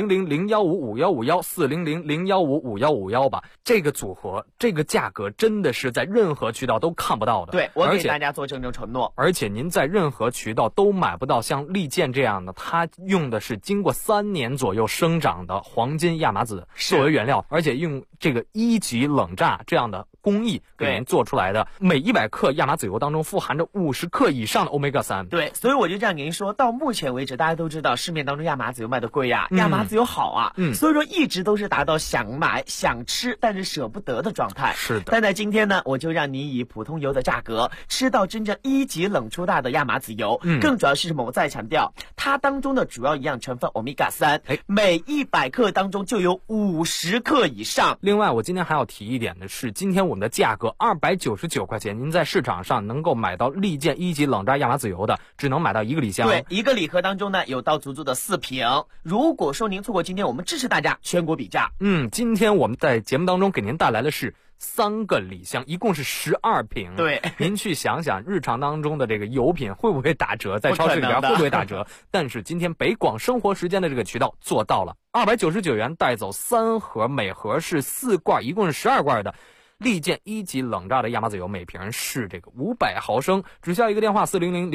Speaker 10: 400-015-5151，400-015-5151吧。这个组合，这个价格真的是在任何渠道都看不到的。
Speaker 18: 对，我给大家做郑重承诺。
Speaker 10: 而且您在任何渠道都买不到像利剑这样的，它用的是经过3年左右生长的黄金亚麻籽作为原料，而且用这个1级冷榨这样的工艺给您做出来的，每100克亚麻籽油当中富含着50克以上的欧米伽3。
Speaker 18: 对，所以我就这样给您说，到目前为止，大家都知道市面当中亚麻籽油卖的贵呀，亚麻籽油好啊，所以说一直都是达到想买想吃但是舍不得的状态。
Speaker 10: 是的。
Speaker 18: 但在今天呢，我就让你以普通油的价格吃到真正1级冷出大的亚麻籽油。更主要是什么？我再强调，它当中的主要营养成分欧米伽3，每100克当中就有50克以上。
Speaker 10: 另外，我今天还要提一点的是，今天我们的价格299块钱，您在市场上能够买到利剑1级冷榨亚麻籽油的，只能买到1个礼箱。
Speaker 18: 对，一个礼盒当中呢有到足足的4瓶。如果说您错过今天，我们支持大家全国比价。
Speaker 10: 今天我们在节目当中给您带来的是3个礼箱，一共是12瓶。
Speaker 18: 对，
Speaker 10: 您去想想，日常当中的这个油品会不会打折，在超市里边会不会打折？但是今天北广生活时间的这个渠道做到了，299元带走3盒，每盒是4罐，一共是12罐的利剑1级冷榨的亚麻籽油，每瓶是这个500毫升，只需要一个电话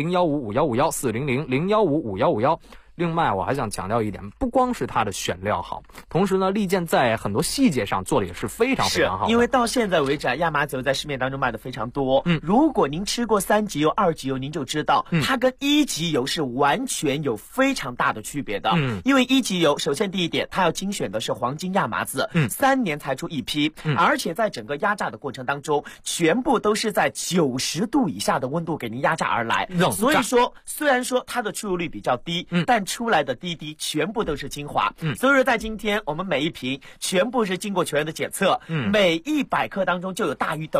Speaker 10: 400-015-5151，400-015-5151。另外我还想强调一点，不光是它的选料好，同时呢，利剑在很多细节上做的也是非常非常好的。
Speaker 18: 因为到现在为止啊，亚麻籽油在市面当中卖的非常多。如果您吃过3级油、2级油，您就知道它跟1级油是完全有非常大的区别的。因为1级油，首先第一点，它要精选的是黄金亚麻籽，3年才出一批，而且在整个压榨的过程当中，全部都是在90度以下的温度给您压榨而来。所以说，虽然说它的出油率比较低，但出来的滴滴全部都是精华。所以说在今天我们每一瓶全部是经过全员的检测，每100克当中就有大于等于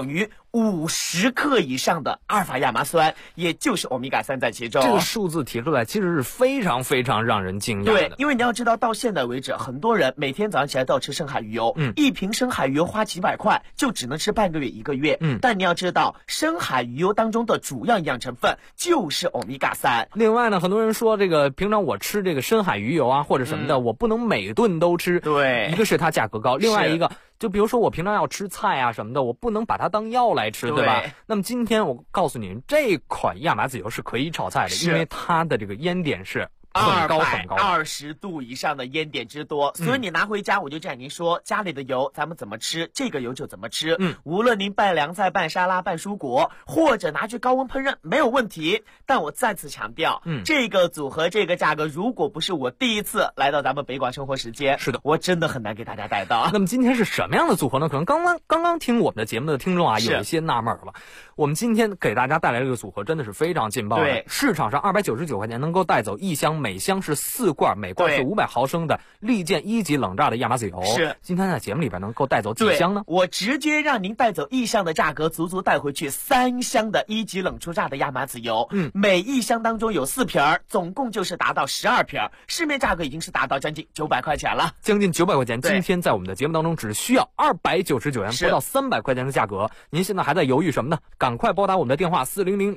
Speaker 18: 50克以上的阿尔法亚麻酸，也就是欧米伽3在其中。
Speaker 10: 这个数字提出来其实是非常非常让人惊讶的。
Speaker 18: 对，因为你要知道，到现在为止，很多人每天早上起来都要吃深海鱼油，一瓶深海鱼油花几百块，就只能吃半个月1个月。但你要知道，深海鱼油当中的主要营养成分就是欧米伽3。
Speaker 10: 另外呢，很多人说这个平常我吃这个深海鱼油啊或者什么的，我不能每顿都吃。
Speaker 18: 对，
Speaker 10: 一个是它价格高，另外一个就比如说我平常要吃菜啊什么的，我不能把它当药来吃，对吧？那么今天我告诉您，这款亚麻籽油是可以炒菜的，因为它的这个烟点是很高很高
Speaker 18: ，220度以上的烟点之多，所以你拿回家，我就这样您说，家里的油咱们怎么吃，这个油就怎么吃。无论您拌凉菜、拌沙拉、拌蔬果，或者拿去高温烹饪，没有问题。但我再次强调，这个组合、这个价格，如果不是我第一次来到咱们北广生活时间，
Speaker 10: 是的，
Speaker 18: 我真的很难给大家带到。
Speaker 10: 那么今天是什么样的组合呢？可能刚刚听我们的节目的听众啊，有一些纳闷了。我们今天给大家带来这个组合真的是非常劲爆的。
Speaker 18: 对，
Speaker 10: 市场上299块钱能够带走一箱，每箱是4罐，每罐是500毫升的利剑1级冷榨的亚麻籽油。
Speaker 18: 是，
Speaker 10: 今天在节目里边能够带走几箱呢？
Speaker 18: 我直接让您带走1箱的价格，足足带回去3箱的1级冷出榨的亚麻籽油。每一箱当中有4瓶，总共就是达到12瓶，市面价格已经是达到将近900块钱了，
Speaker 10: 将近900块钱。今天在我们的节目当中只需要299元，不到300块钱的价格。您现在还在犹豫什么呢？赶快拨打我们的电话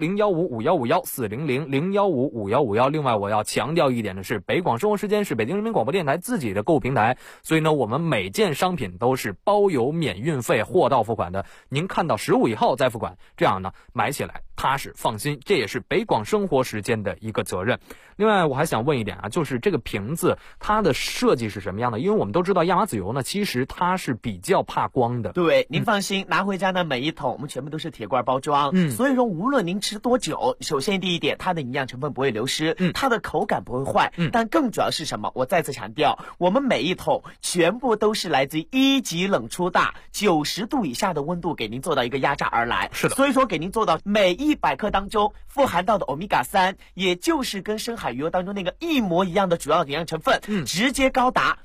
Speaker 10: 400-015-5151，400-015-5151。另外我要强调一点的是，北广生活时间是北京人民广播电台自己的购物平台，所以呢我们每件商品都是包邮免运费，货到付款的。您看到实物以后再付款，这样呢买起来踏实放心，这也是北广生活时间的一个责任。另外我还想问一点啊，就是这个瓶子它的设计是什么样的？因为我们都知道亚麻籽油呢，其实它是比较怕光的。
Speaker 18: 对，您放心，拿回家呢每一桶我们全部都是铁罐包装，所以说无论您吃多久，首先第一点，它的营养成分不会流失，它的口感不会坏，但更主要是什么？我再次强调，我们每一桶全部都是来自于1级冷出榨，90度以下的温度给您做到一个压榨而来。
Speaker 10: 是的，
Speaker 18: 所以说给您做到每100克当中富含到的欧米伽3，也就是跟深海鱼油当中那个一模一样的主要营养成分，直接高达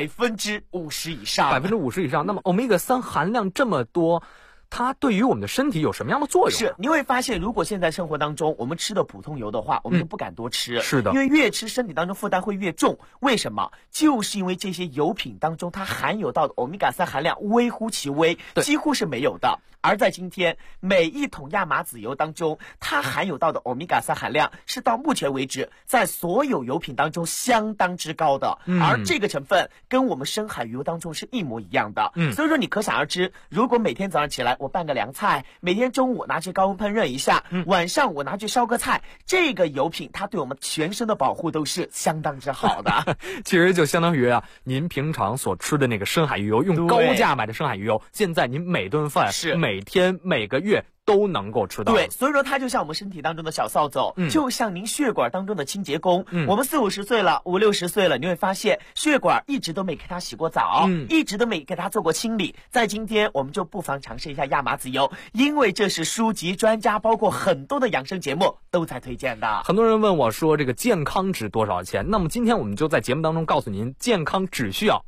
Speaker 18: 50%以上。
Speaker 10: 50%以上。那么欧米伽3含量这么多，它对于我们的身体有什么样的作用？
Speaker 18: 是，你会发现，如果现在生活当中我们吃的普通油的话，我们就不敢多吃。
Speaker 10: 是的，
Speaker 18: 因为越吃身体当中负担会越重。为什么？就是因为这些油品当中它含有到的欧米伽3含量微乎其微，几乎是没有的。而在今天，每一桶亚麻籽油当中，它含有到的欧米伽3含量是到目前为止在所有油品当中相当之高的，而这个成分跟我们深海鱼油当中是一模一样的。所以说你可想而知，如果每天早上起来我拌个凉菜，每天中午拿去高温烹饪一下，晚上我拿去烧个菜，这个油品它对我们全身的保护都是相当之好的。
Speaker 10: 其实就相当于啊，您平常所吃的那个深海鱼油，用高价买的深海鱼油，现在您每顿饭每天每个月都能够吃到。
Speaker 18: 对，所以说它就像我们身体当中的小扫帚，就像您血管当中的清洁工。我们40-50岁了，50-60岁了，你会发现血管一直都没给它洗过澡，一直都没给它做过清理。在今天我们就不妨尝试一下亚麻籽油，因为这是书籍专家包括很多的养生节目都在推荐的。
Speaker 10: 很多人问我说这个健康值多少钱？那么今天我们就在节目当中告诉您，健康只需要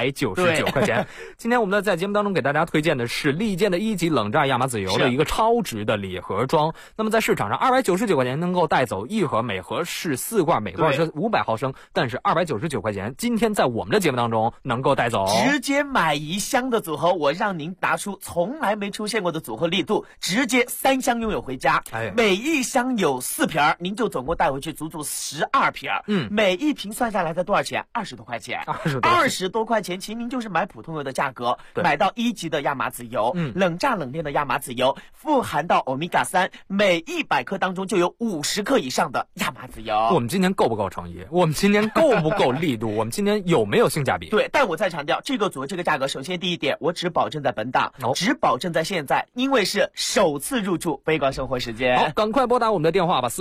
Speaker 10: 299块钱。今天我们在节目当中给大家推荐的是利剑的1级冷榨亚麻籽油的一个超值的礼盒装。那么在市场上299块钱能够带走一盒，每盒是4罐，每罐是500毫升，但是299块钱今天在我们的节目当中能够带走，
Speaker 18: 直接买1箱的组合，我让您拿出从来没出现过的组合力度，直接3箱拥有回家。每一箱有4瓶，您就总共带回去足足12瓶。每一瓶算下来才多少钱？20多块钱。20多块钱，其实您就是买普通油的价格，买到1级的亚麻籽油，冷榨冷炼的亚麻籽油，富含到欧米伽3，每100克当中就有50克以上的亚麻籽油。
Speaker 10: 我们今天够不够诚意？我们今天够不够力度？我们今天有没有性价比？
Speaker 18: 对，但我再强调，这个组合这个价格，首先第一点，我只保证在本档，只保证在现在，因为是首次入驻北广生活时间。
Speaker 10: 好，赶快拨打我们的电话吧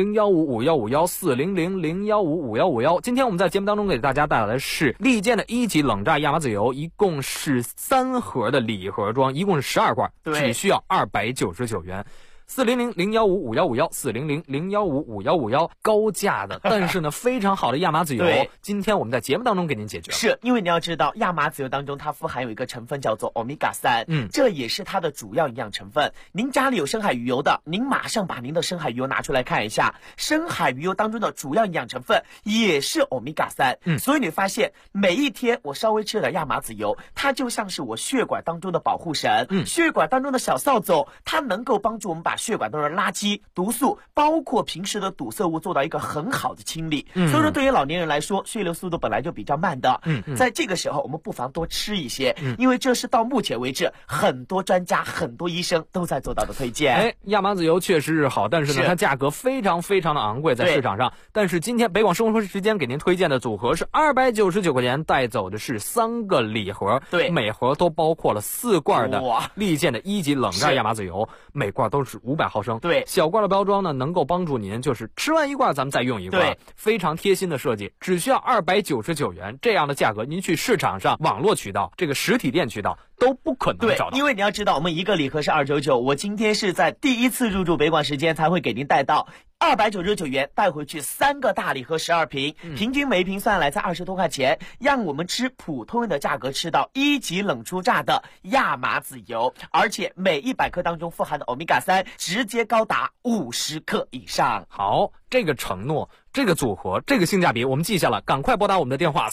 Speaker 10: ，400-015-5151，400-015-5151。今天我们在节目当中给大家带来的是利剑的1级冷榨亚麻籽油，一共是3盒的礼盒装，一共是12罐，只需要299元。 400-015-5151，400-015-5151，高价的，但是呢非常好的亚麻籽油，今天我们在节目当中给您解决。
Speaker 18: 是因为你要知道，亚麻籽油当中它富含有一个成分叫做欧米伽3，这也是它的主要营养成分。您家里有深海鱼油的，您马上把您的深海鱼油拿出来看一下，深海鱼油当中的主要营养成分也是欧米伽3。所以你发现每一天我稍微吃点亚麻籽油，它就像是我血管当中的保护神，血管当中的小扫帚，它能够帮助我们把血管当中的垃圾、毒素，包括平时的堵塞物做到一个很好的清理。所以说对于老年人来说，血流速度本来就比较慢的，在这个时候我们不妨多吃一些，因为这是到目前为止很多专家、很多医生都在做到的推荐。
Speaker 10: 亚麻籽油确实是好，但是呢它价格非常非常的昂贵在市场上。但是今天北广生活时间给您推荐的组合是299块钱，带走的是3个礼盒，每盒都包括了4罐的利健的1级冷榨亚麻籽油，每罐都是500毫升。小罐的包装呢，能够帮助您就是吃完一罐咱们再用一罐，非常贴心的设计，只需要299元，这样的价格您去市场上网络渠道、这个实体店渠道都不可能找到。
Speaker 18: 因为你要知道，我们一个礼盒是299，我今天是在第一次入驻北广时间才会给您带到299元，带回去3个大礼盒12瓶，平均每一瓶算下来才20多块钱，让我们吃普通人的价格吃到1级冷出榨的亚麻籽油，而且每100克当中富含的欧米伽3直接高达50克以上。
Speaker 10: 好，这个承诺，这个组合，这个性价比我们记下了，赶快拨打我们的电话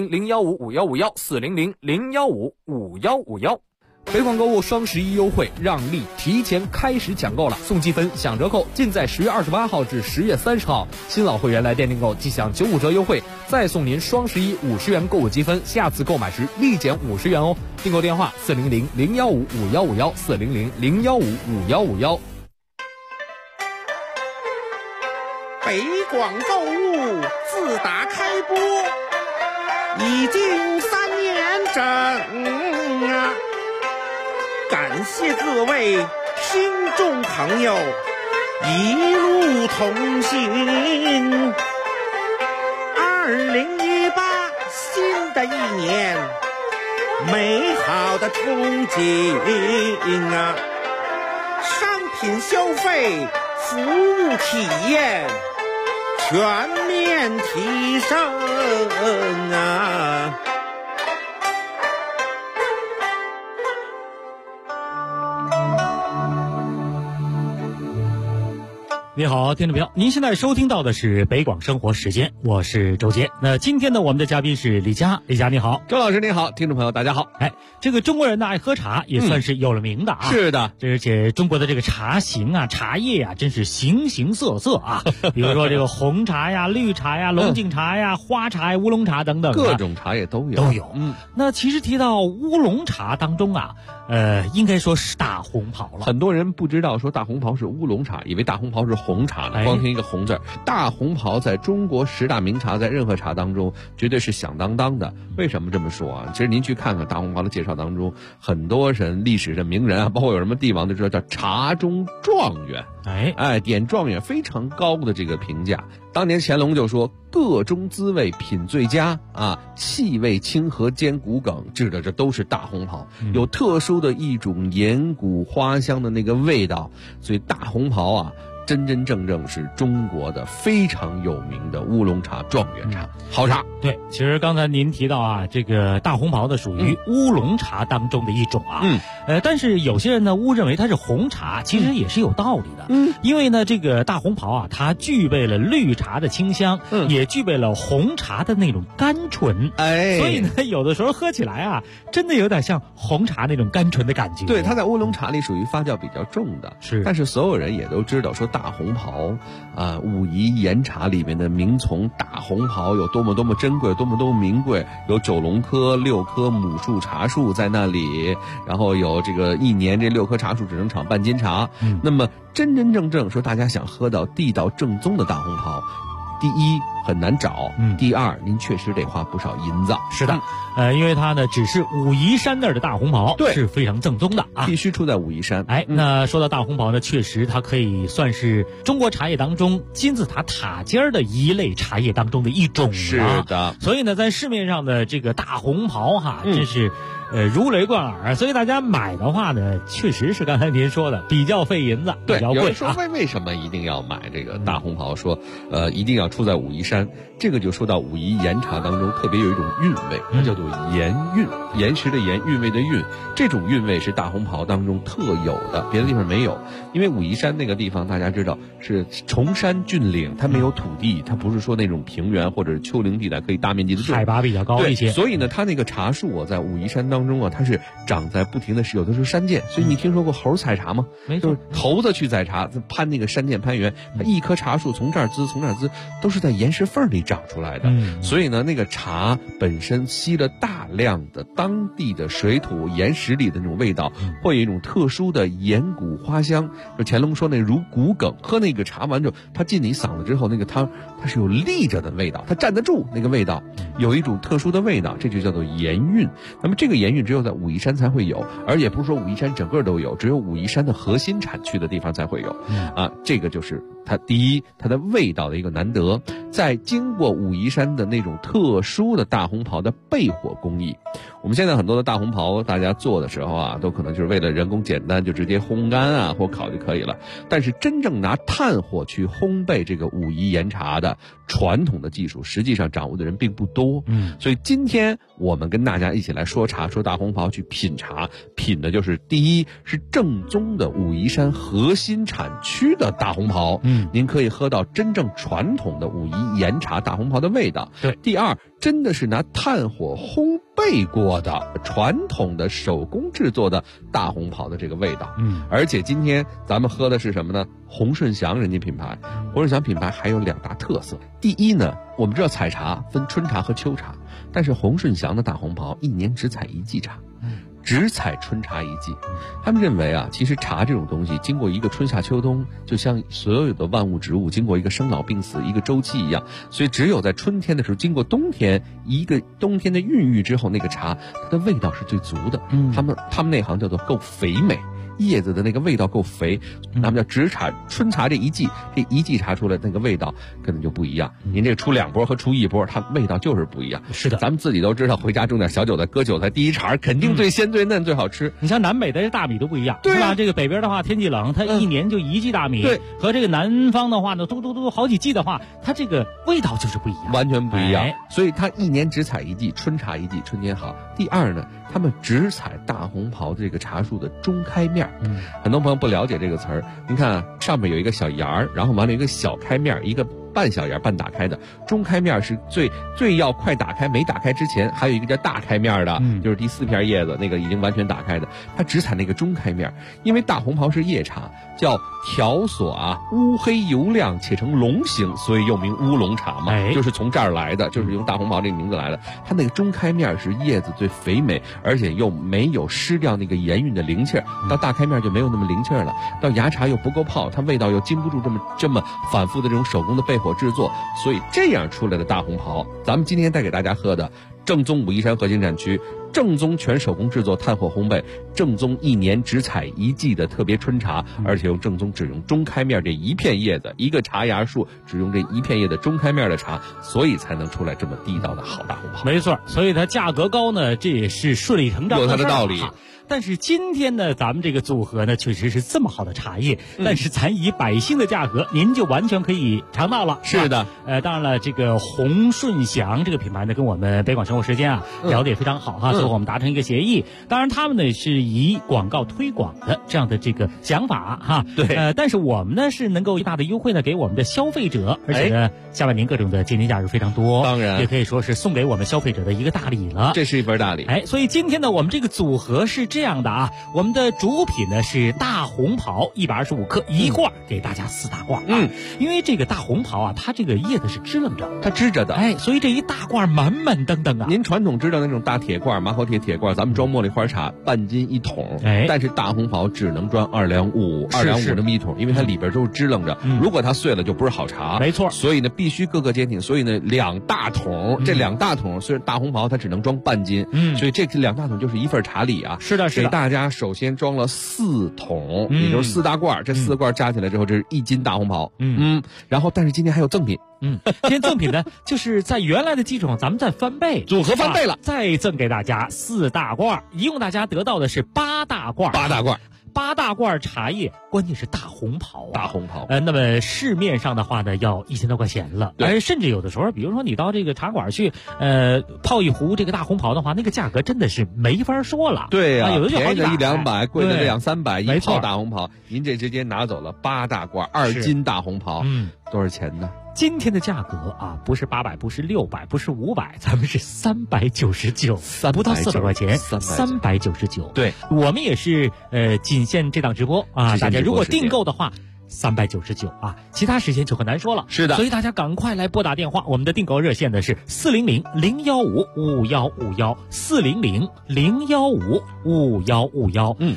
Speaker 10: 400-015-5151，400-015-5151。北广购物双11优惠让利提前开始抢购了，送积分享折扣尽在10月28号至10月30号，新老会员来店订购即享95折优惠，再送您双11 50元购物积分，下次购买时立减50元哦。订购电话400-015-5151，400-015-5151。
Speaker 13: 北广购物自打开播已经3年整啊，感谢各位听众朋友一路同行。2018新的一年，美好的憧憬啊，商品消费、服务体验全面提升啊！
Speaker 19: 你好，听众朋友，您现在收听到的是北广生活时间，我是周杰。那今天呢，我们的嘉宾是李佳，李佳你好，
Speaker 20: 周老师你好，听众朋友大家好。
Speaker 19: 这个中国人呢爱喝茶，也算是有了名的啊。
Speaker 20: 是的，
Speaker 19: 而且中国的这个茶型啊、茶叶啊，真是形形色色啊。比如说这个红茶呀、绿茶呀、龙井茶呀、花茶呀、乌龙茶等等，
Speaker 20: 各种茶叶都有。
Speaker 19: 那其实提到乌龙茶当中啊，应该说是大红袍了。
Speaker 20: 很多人不知道说大红袍是乌龙茶，以为大红袍是红茶呢，光听一个红字。大红袍在中国10大名茶，在任何茶当中绝对是响当当的。为什么这么说啊？其实您去看看大红袍的介绍当中，很多人历史上名人啊，包括有什么帝王都知道叫茶中状元，点状元非常高的这个评价。当年乾隆就说个中滋味品最佳啊，气味清和兼骨梗，指的这都是大红袍，有特殊的一种岩谷花香的那个味道，所以大红袍啊真真正正是中国的非常有名的乌龙茶、状元茶，好茶。
Speaker 19: 对，其实刚才您提到啊，这个大红袍的属于乌龙茶当中的一种啊，但是有些人呢误认为它是红茶，其实也是有道理的。因为呢这个大红袍啊，它具备了绿茶的清香，也具备了红茶的那种甘醇，所以呢有的时候喝起来啊，真的有点像红茶那种甘醇的感觉。
Speaker 20: 对，它在乌龙茶里属于发酵比较重的，但是所有人也都知道说大红袍啊，武夷岩茶里面的名丛大红袍有多么多么珍贵，多么多么名贵，有9龙科6棵母树茶树在那里，然后有这个一年这6棵茶树只能产半斤茶。那么真真正正说大家想喝到地道正宗的大红袍，第一很难找，第二您确实得花不少银子。
Speaker 19: 是的，因为它呢只是武夷山那儿的大红袍，是非常正宗的啊，
Speaker 20: 必须出在武夷山。
Speaker 19: 那说到大红袍呢，确实它可以算是中国茶叶当中金字塔塔尖的一类茶叶当中的一种。
Speaker 20: 是的，
Speaker 19: 所以呢，在市面上的这个大红袍哈，真是如雷贯耳，所以大家买的话呢，确实是刚才您说的比较费银子，比较贵。
Speaker 20: 有人说为什么一定要买这个大红袍？说一定要出在武夷山，这个就说到武夷岩茶当中特别有一种韵味，它叫做岩韵，岩石的岩，韵味的韵。这种韵味是大红袍当中特有的，别的地方没有。因为武夷山那个地方大家知道是崇山峻岭，它没有土地，它不是说那种平原或者是丘陵地带可以大面积的种，
Speaker 19: 海拔比较高一些。
Speaker 20: 所以呢，它那个茶树在武夷山当中它是长在不停的，有的是山涧。所以你听说过猴采茶吗？
Speaker 19: 没错，
Speaker 20: 就是猴子去采茶，攀那个山涧攀援，它一棵茶树从这儿滋从那儿滋，都是在岩石缝里长出来的。所以呢，那个茶本身吸了大量的当地的水土岩石里的那种味道，会有一种特殊的岩谷花香。就乾隆说那如骨梗，喝那个茶完之后，它进你嗓子之后，那个汤它是有立着的味道，它站得住那个味道，有一种特殊的味道，这就叫做岩韵。那么这个岩韵只有在武夷山才会有，而也不是说武夷山整个都有，只有武夷山的核心产区的地方才会有。这个就是它第一，它的味道的一个难得，再经过武夷山的那种特殊的大红袍的焙火工艺。我们现在很多的大红袍，大家做的时候都可能就是为了人工简单，就直接烘干或烤就可以了。但是真正拿炭火去烘焙这个武夷岩茶的传统的技术，实际上掌握的人并不多。所以今天我们跟大家一起来说茶，说大红袍，去品茶，品的就是第一是正宗的武夷山核心产区的大红袍。您可以喝到真正传统的武夷岩茶大红袍的味道。
Speaker 19: 对，
Speaker 20: 第二，真的是拿炭火烘焙过的传统的手工制作的大红袍的这个味道。而且今天咱们喝的是什么呢？洪顺祥人家品牌。洪顺祥品牌还有2大特色。第一呢，我们知道采茶分春茶和秋茶，但是洪顺祥的大红袍1年只采1季茶。只采春茶1季。他们认为其实茶这种东西经过一个春夏秋冬，就像所有的万物植物经过一个生老病死一个周期一样，所以只有在春天的时候，经过冬天一个冬天的孕育之后，那个茶它的味道是最足的。他们那行叫做够肥美，叶子的那个味道够肥，他们叫直茶春茶这一季茶出来那个味道可能就不一样。您这出2波和出1波，它味道就是不一样。
Speaker 19: 是的，
Speaker 20: 咱们自己都知道，回家种点小韭菜，割韭菜第一茬肯定最鲜最嫩最好吃。
Speaker 19: 你像南北的大米都不一样，
Speaker 20: 对
Speaker 19: 是吧？这个北边的话天气冷，它1年就1季大米，
Speaker 20: 对，
Speaker 19: 和这个南方的话呢，都好几季的话，它这个味道就是不一样，
Speaker 20: 完全不一样。所以它1年只采1季，春茶1季，春天好。第二呢，他们只采大红袍这个茶树的中开面。很多朋友不了解这个词儿，您看上面有一个小芽儿，然后完了一个小开面，一个半小芽半打开的，中开面是最要快打开，没打开之前还有一个叫大开面的，就是第4片叶子那个已经完全打开的，它只采那个中开面。因为大红袍是叶茶，叫条索乌黑油亮且成龙形，所以又名乌龙茶嘛，就是从这儿来的，就是用大红袍这个名字来的。它那个中开面是叶子最肥美，而且又没有失掉那个岩韵的灵气儿，到大开面就没有那么灵气儿了，到芽茶又不够泡，它味道又经不住这么反复的这种手工的焙火制作，所以这样出来的大红袍，咱们今天带给大家喝的正宗武夷山核心产区，正宗全手工制作炭火烘焙，正宗1年只采1季的特别春茶，而且用正宗只用中开面这一片叶子，一个茶芽树只用这一片叶子中开面的茶，所以才能出来这么地道的好大红袍。
Speaker 19: 没错，所以它价格高呢，这也是顺理成章的事儿，
Speaker 20: 有它的道理。
Speaker 19: 但是今天呢，咱们这个组合呢，确实是这么好的茶叶，但是咱以百姓的价格，您就完全可以尝到了。
Speaker 20: 是的，
Speaker 19: 当然了，这个洪顺祥这个品牌呢，跟我们北广生活时间聊得也非常好最后我们达成一个协议。当然，他们呢是以广告推广的这样的这个想法
Speaker 20: 对，
Speaker 19: 但是我们呢是能够最大的优惠呢给我们的消费者，而且呢，下半年各种的节年假日非常多，
Speaker 20: 当然
Speaker 19: 也可以说是送给我们消费者的一个大礼了。
Speaker 20: 这是一份大礼。
Speaker 19: 所以今天呢，我们这个组合是这样的我们的主品呢是大红袍125克一罐，给大家4大罐因为这个大红袍它这个叶子是支棱着，
Speaker 20: 它支着的，
Speaker 19: 所以这一大罐满满登登
Speaker 20: 您传统知道那种大铁罐，麻侯铁罐，咱们装茉莉花茶半斤1桶，但是大红袍只能装2两5那么1桶，因为它里边都是支棱着，如果它碎了就不是好茶。
Speaker 19: 没错，
Speaker 20: 所以呢必须各个坚挺，所以呢2大桶，这2大桶虽然大红袍它只能装半斤，所以这2大桶就是一份茶礼
Speaker 19: 是的，
Speaker 20: 给大家首先装了4桶，也就是4大罐，这4罐加起来之后，这是1斤大红袍。然后但是今天还有赠品。
Speaker 19: 今天赠品呢，就是在原来的基础上，咱们再翻倍，
Speaker 20: 组合翻倍了，
Speaker 19: 再赠给大家加4大罐，一共大家得到的是8大罐。8大罐茶叶，关键是大红袍
Speaker 20: 大红袍。
Speaker 19: 那么市面上的话呢，要1000多块钱了。而甚至有的时候，比如说你到这个茶馆去，泡一壶这个大红袍的话，那个价格真的是没法说了。
Speaker 20: 对呀，
Speaker 19: 有的就好几百
Speaker 20: 100-200，贵的200-300一泡大红袍，您这直接拿走了8大罐2斤大红袍，多少钱呢？
Speaker 19: 今天的价格啊，不是800，不是600，不是500，咱们是399，不到400块钱，399。
Speaker 20: 对，
Speaker 19: 我们也是仅限这档直播啊，大家如果订购的话，399啊，其他时间就很难说了。
Speaker 20: 是的，
Speaker 19: 所以大家赶快来拨打电话，我们的订购热线呢是400-015-5151，400-015-5151。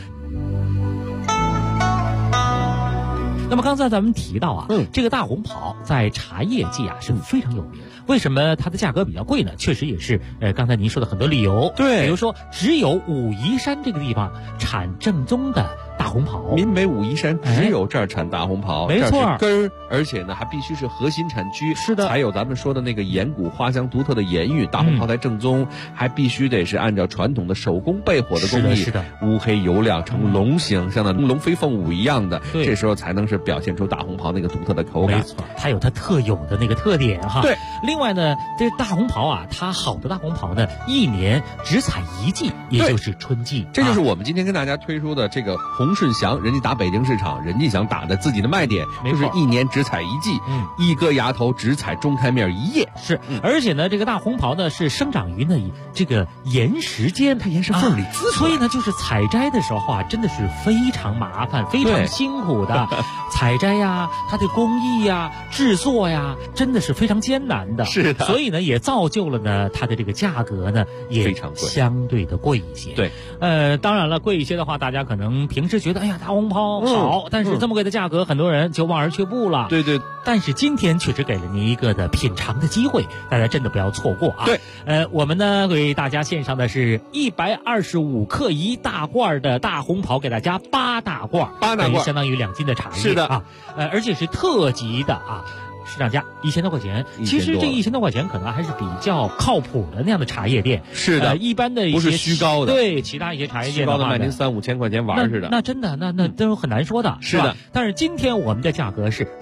Speaker 19: 那么刚才咱们提到啊，这个大红袍在茶叶界啊是非常有名。为什么它的价格比较贵呢？确实也是刚才您说的很多理由。
Speaker 20: 对，
Speaker 19: 比如说只有武夷山这个地方产正宗的大红袍，
Speaker 20: 闽北武夷山只有这儿产大红袍，
Speaker 19: 没错，
Speaker 20: 这是根儿，而且呢还必须是核心产区，
Speaker 19: 是的，
Speaker 20: 才有咱们说的那个岩谷花香独特的岩玉，大红袍才正宗，还必须得是按照传统的手工焙火的工艺，
Speaker 19: 是的，
Speaker 20: 乌黑油亮成龙形，像那龙飞凤舞一样的，这时候才能是表现出大红袍那个独特的口感。
Speaker 19: 没错，它有它特有的那个特点哈。
Speaker 20: 对，
Speaker 19: 另外呢，这大红袍啊，它好的大红袍呢，一年只采一季，也就是春季。
Speaker 20: 这就是我们今天跟大家推出的这个鸿顺祥，人家打北京市场，人家想打的自己的卖点，就是一年只采一季，一割芽头只采中开面一叶。
Speaker 19: 是，而且呢，这个大红袍呢是生长于呢这个岩石间，
Speaker 20: 它岩石缝里滋
Speaker 19: 所以呢，就是采摘的时候啊，真的是非常麻烦、非常辛苦的采摘呀，它的工艺呀、制作呀，真的是非常艰难的。
Speaker 20: 是的，
Speaker 19: 所以呢，也造就了呢它的这个价格呢也
Speaker 20: 非常贵，
Speaker 19: 相对的贵一些。
Speaker 20: 对，
Speaker 19: 当然了，贵一些的话，大家可能平时觉得，哎呀，大红袍好，但是这么贵的价格，很多人就望而却步了。
Speaker 20: 对对，
Speaker 19: 但是今天确实给了您一个的品尝的机会，大家真的不要错过啊！
Speaker 20: 对，
Speaker 19: 我们呢给大家献上的是125克1大罐的大红袍，给大家8大罐，相当于2斤的茶叶。
Speaker 20: 是的
Speaker 19: 啊，而且是特级的啊。市场价1000多块钱，其实这1000多块钱可能还是比较靠谱的那样的茶叶店。
Speaker 20: 是的，
Speaker 19: 一般的一些
Speaker 20: 不是虚高的，
Speaker 19: 对其他一些茶叶店
Speaker 20: 虚高的卖您3-5千块钱玩似的，
Speaker 19: 那真的那都很难说的。
Speaker 20: 是的，
Speaker 19: 但是今天我们的价格是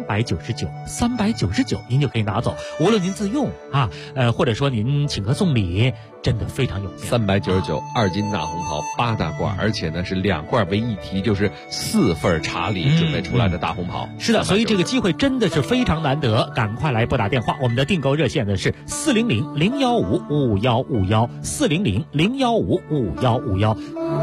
Speaker 19: 399，您就可以拿走，无论您自用啊，或者说您请客送礼。真的非常有价
Speaker 20: ，399，2斤大红袍8大罐，而且呢是2罐为一提，就是4份茶礼准备出来的大红袍。
Speaker 19: 是的，所以这个机会真的是非常难得，赶快来拨打电话，我们的订购热线呢是400-015-5151，400-015-5151。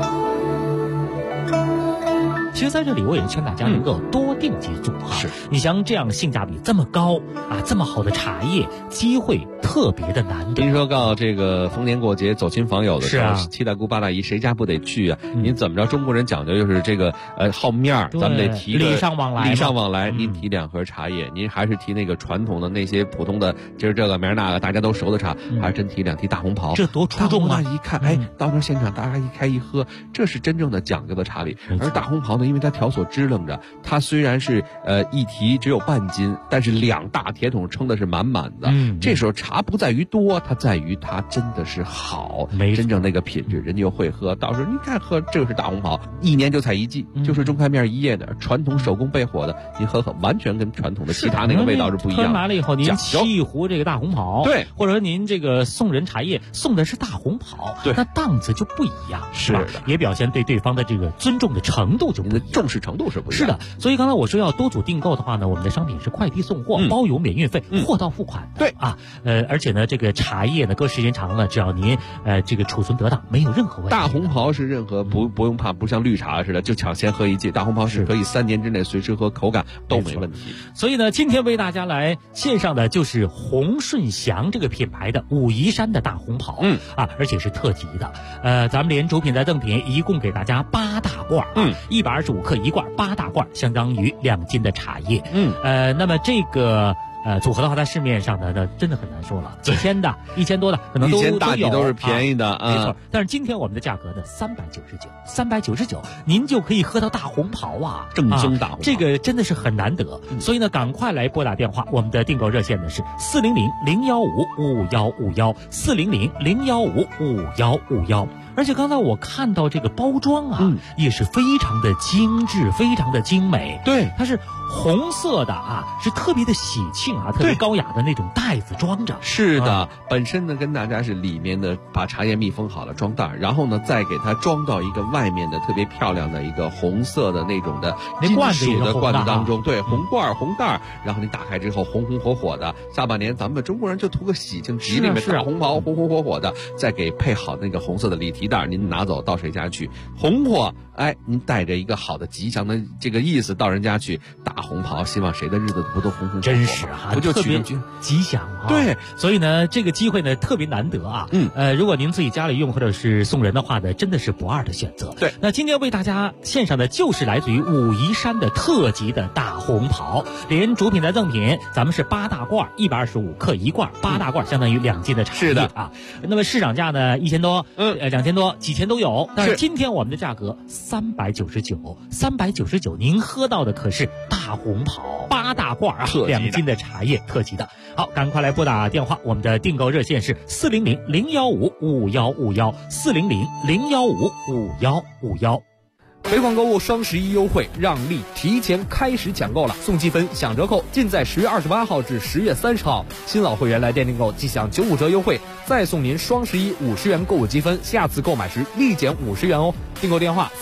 Speaker 19: 其实在这里我也劝大家能够多订几组哈。
Speaker 20: 是，
Speaker 19: 你像这样性价比这么高啊，这么好的茶叶，机会特别的难得。
Speaker 20: 您说告这个逢年过节走亲访友的时候，
Speaker 19: 是啊
Speaker 20: 七大姑八大姨谁家不得去啊？您怎么着？中国人讲究就是这个好面儿，咱们得提
Speaker 19: 礼尚往来，
Speaker 20: 您提2盒茶叶，您还是提那个传统的那些普通的，今儿这个明儿那个大家都熟的茶，还是真提2提大红袍，
Speaker 19: 这多出众啊！
Speaker 20: 一看，哎，到那现场大家一开一喝，这是真正的讲究的茶礼。而大红袍呢，因为它条索支棱着，它虽然是一提只有半斤，但是2大铁桶撑的是满满的。这时候茶不在于多，它在于它真的是好，真正那个品质，人家又会喝。到时候你看喝这个是大红袍，一年就采一季，就是中开面一叶的传统手工焙火的，您喝完全跟传统的其他那个味道是不一样的。
Speaker 19: 喝完了以后，您沏一壶这个大红袍，
Speaker 20: 对，
Speaker 19: 或者说您这个送人茶叶送的是大红袍，
Speaker 20: 对，
Speaker 19: 那档次就不一样，
Speaker 20: 是吧？
Speaker 19: 也表现对对方的这个尊重的程度就不一样，
Speaker 20: 重视程度是不一样。
Speaker 19: 是的，所以刚才我说要多组订购的话呢，我们的商品是快递送货，包邮免运费，货到付款的。
Speaker 20: 对
Speaker 19: 啊，而且呢，这个茶叶呢，搁时间长了，只要您这个储存得当，没有任何问题。
Speaker 20: 大红袍是任何不用怕，不像绿茶似的就抢先喝一季，大红袍是可以3年之内随时喝，口感都没问题。
Speaker 19: 所以呢，今天为大家来献上的就是鸿顺祥这个品牌的武夷山的大红袍，而且是特级的。咱们连主品带赠品一共给大家8大罐，125克1罐，8大罐相当于2斤的茶叶。那么这个组合的话，在市面上呢，那真的很难说了，几千的、1000多的，可能都
Speaker 20: 大体都是便宜的，
Speaker 19: 没错。但是今天我们的价格呢，399，您就可以喝到大红袍啊，
Speaker 20: 正宗大红袍，
Speaker 19: 这个真的是很难得。所以呢，赶快来拨打电话，我们的订购热线呢是400-015-5151，400-015-5151。而且刚才我看到这个包装啊，也是非常的精致，非常的精美。
Speaker 20: 对，
Speaker 19: 它是红色的啊，是特别的喜庆啊，特别高雅的那种袋子装着。
Speaker 20: 是的，本身呢跟大家是里面的把茶叶密封好了装袋，然后呢再给它装到一个外面的特别漂亮的一个红色的那种的金属的罐子当中。对，红罐红袋，然后你打开之后红红火火的。下半年咱们中国人就图个喜庆，吉利里面大红袍红红火火的，再给配好那个红色的礼提袋，您拿走到谁家去红火，哎，您带着一个好的吉祥的这个意思到人家去大红袍，希望谁的日子不都红红火火？
Speaker 19: 真是啊，
Speaker 20: 不就
Speaker 19: 特别吉祥啊！
Speaker 20: 对，
Speaker 19: 所以呢，这个机会呢特别难得啊。如果您自己家里用或者是送人的话呢，真的是不二的选择。
Speaker 20: 对，
Speaker 19: 那今天为大家献上的就是来自于武夷山的特级的大红袍，连主品的赠品，咱们是8大罐，125克一罐，8大罐相当于2斤的茶叶。
Speaker 20: 是的
Speaker 19: 啊，那么市场价呢1000多，2000多，几千都有。但是今天我们的价格399，您喝到的可是大红袍8大罐啊，2斤的茶叶，特级的。好，赶快来拨打电话，我们的订购热线是400-015-5151，400-015-5151。
Speaker 10: 北广购物双11优惠让利提前开始抢购了，送积分享折扣尽在10月28号至10月30号。新老会员来店订购即享95折优惠，再送您双11 50元购物积分，下次购买时立减50元哦。订购电话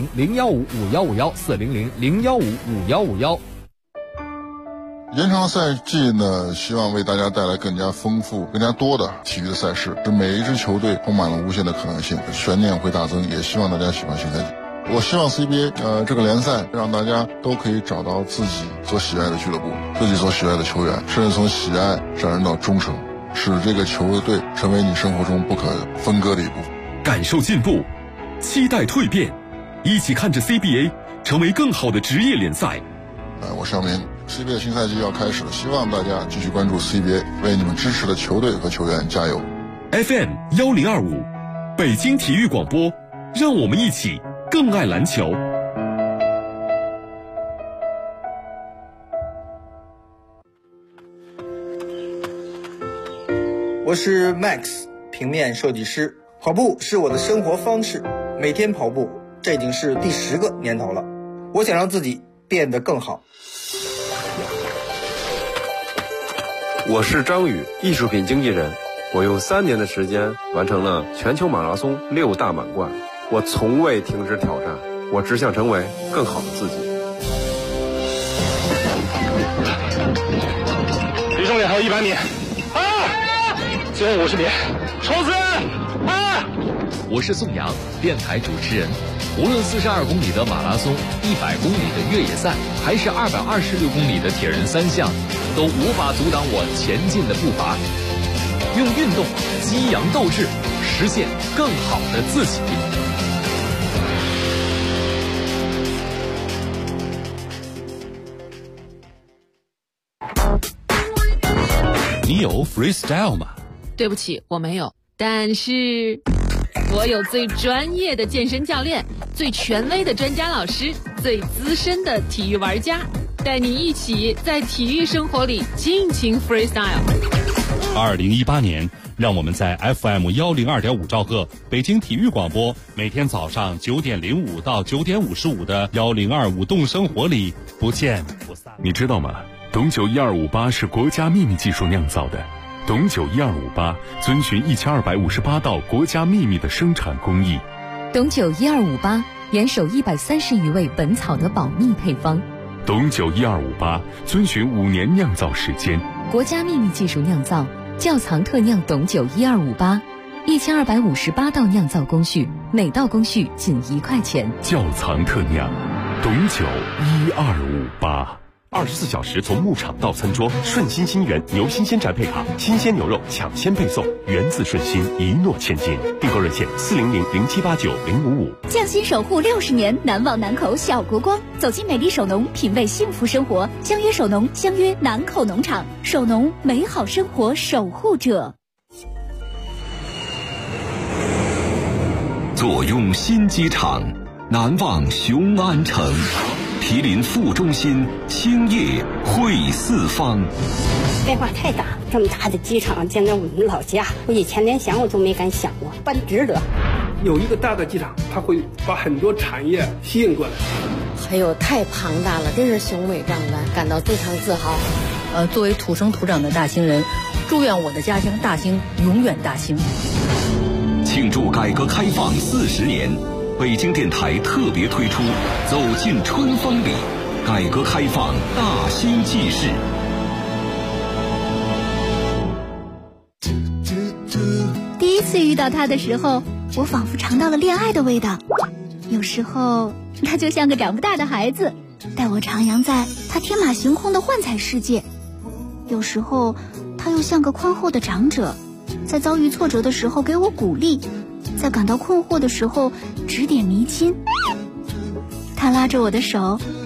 Speaker 10: 400-015-5151，400-015-5151。
Speaker 21: 延长赛季呢，希望为大家带来更加丰富、更加多的体育的赛事，使每一支球队充满了无限的可能性，悬念会大增。也希望大家喜欢新赛季。我希望 CBA 这个联赛让大家都可以找到自己所喜爱的俱乐部，自己所喜爱的球员，甚至从喜爱上升到忠诚，使这个球队成为你生活中不可分割的一部分。
Speaker 1: 感受进步，期待蜕变，一起看着 CBA 成为更好的职业联赛。
Speaker 21: 我尚明 CBA 新赛季要开始了，希望大家继续关注 CBA， 为你们支持的球队和球员加油。
Speaker 1: FM1025 北京体育广播，让我们一起更爱篮球。
Speaker 22: 我是 Max， 平面设计师。跑步是我的生活方式，每天跑步，这已经是第10个年头了。我想让自己变得更好。
Speaker 23: 我是张宇，艺术品经纪人。我用3年的时间完成了全球马拉松6大满贯。我从未停止挑战，我只想成为更好的自己。
Speaker 4: 离终点还有100米，最后50米，冲刺！
Speaker 8: 我是宋阳，电台主持人。无论42公里的马拉松、100公里的越野赛，还是226公里的铁人3项，都无法阻挡我前进的步伐。用运动激扬斗志，实现更好的自己。
Speaker 1: 你有 freestyle 吗？
Speaker 24: 对不起，我没有，但是我有最专业的健身教练，最权威的专家老师，最资深的体育玩家，带你一起在体育生活里尽情 freestyle。
Speaker 1: 2018年，让我们在 FM102.5兆赫北京体育广播，每天早上9点05到9点55的1025动生活里不见不散。你知道吗？董酒12588是国家秘密技术酿造的。董酒12588遵循1258道国家秘密的生产工艺。
Speaker 9: 董酒1258严守130余味本草的保密配方。
Speaker 1: 董酒12588遵循5年酿造时间，
Speaker 9: 国家秘密技术酿造，窖藏特酿董酒1258，1258道酿造工序，每道工序仅1块钱。
Speaker 1: 窖藏特酿，董酒1258。
Speaker 2: 24小时从牧场到餐桌，顺心新源牛新鲜宅配卡，新鲜牛肉抢先配送，源自顺心，一诺千金。订购热线40007890555。
Speaker 3: 匠心守护60年，难忘南口小国光。走进美丽首农，品味幸福生活。相约首农，相约南口农场。首农，美好生活守护者。
Speaker 5: 坐拥新机场，难忘雄安城。毗邻副中心，兴业汇四方。
Speaker 6: 变化太大，这么大的机场建在我们老家，我以前连想我都没敢想过，办值得。
Speaker 25: 有一个大的机场，它会把很多产业吸引过来。
Speaker 26: 还有太庞大了，真是雄伟壮观，感到非常自豪。
Speaker 27: 作为土生土长的大兴人，祝愿我的家乡大兴永远大兴。
Speaker 5: 庆祝改革开放40年。北京电台特别推出《走进春风里》，改革开放大兴纪事。
Speaker 3: 第一次遇到他的时候，我仿佛尝到了恋爱的味道。有时候他就像个长不大的孩子，带我徜徉在他天马行空的幻彩世界；有时候他又像个宽厚的长者，在遭遇挫折的时候给我鼓励，在感到困惑的时候指点迷津。他拉着我的手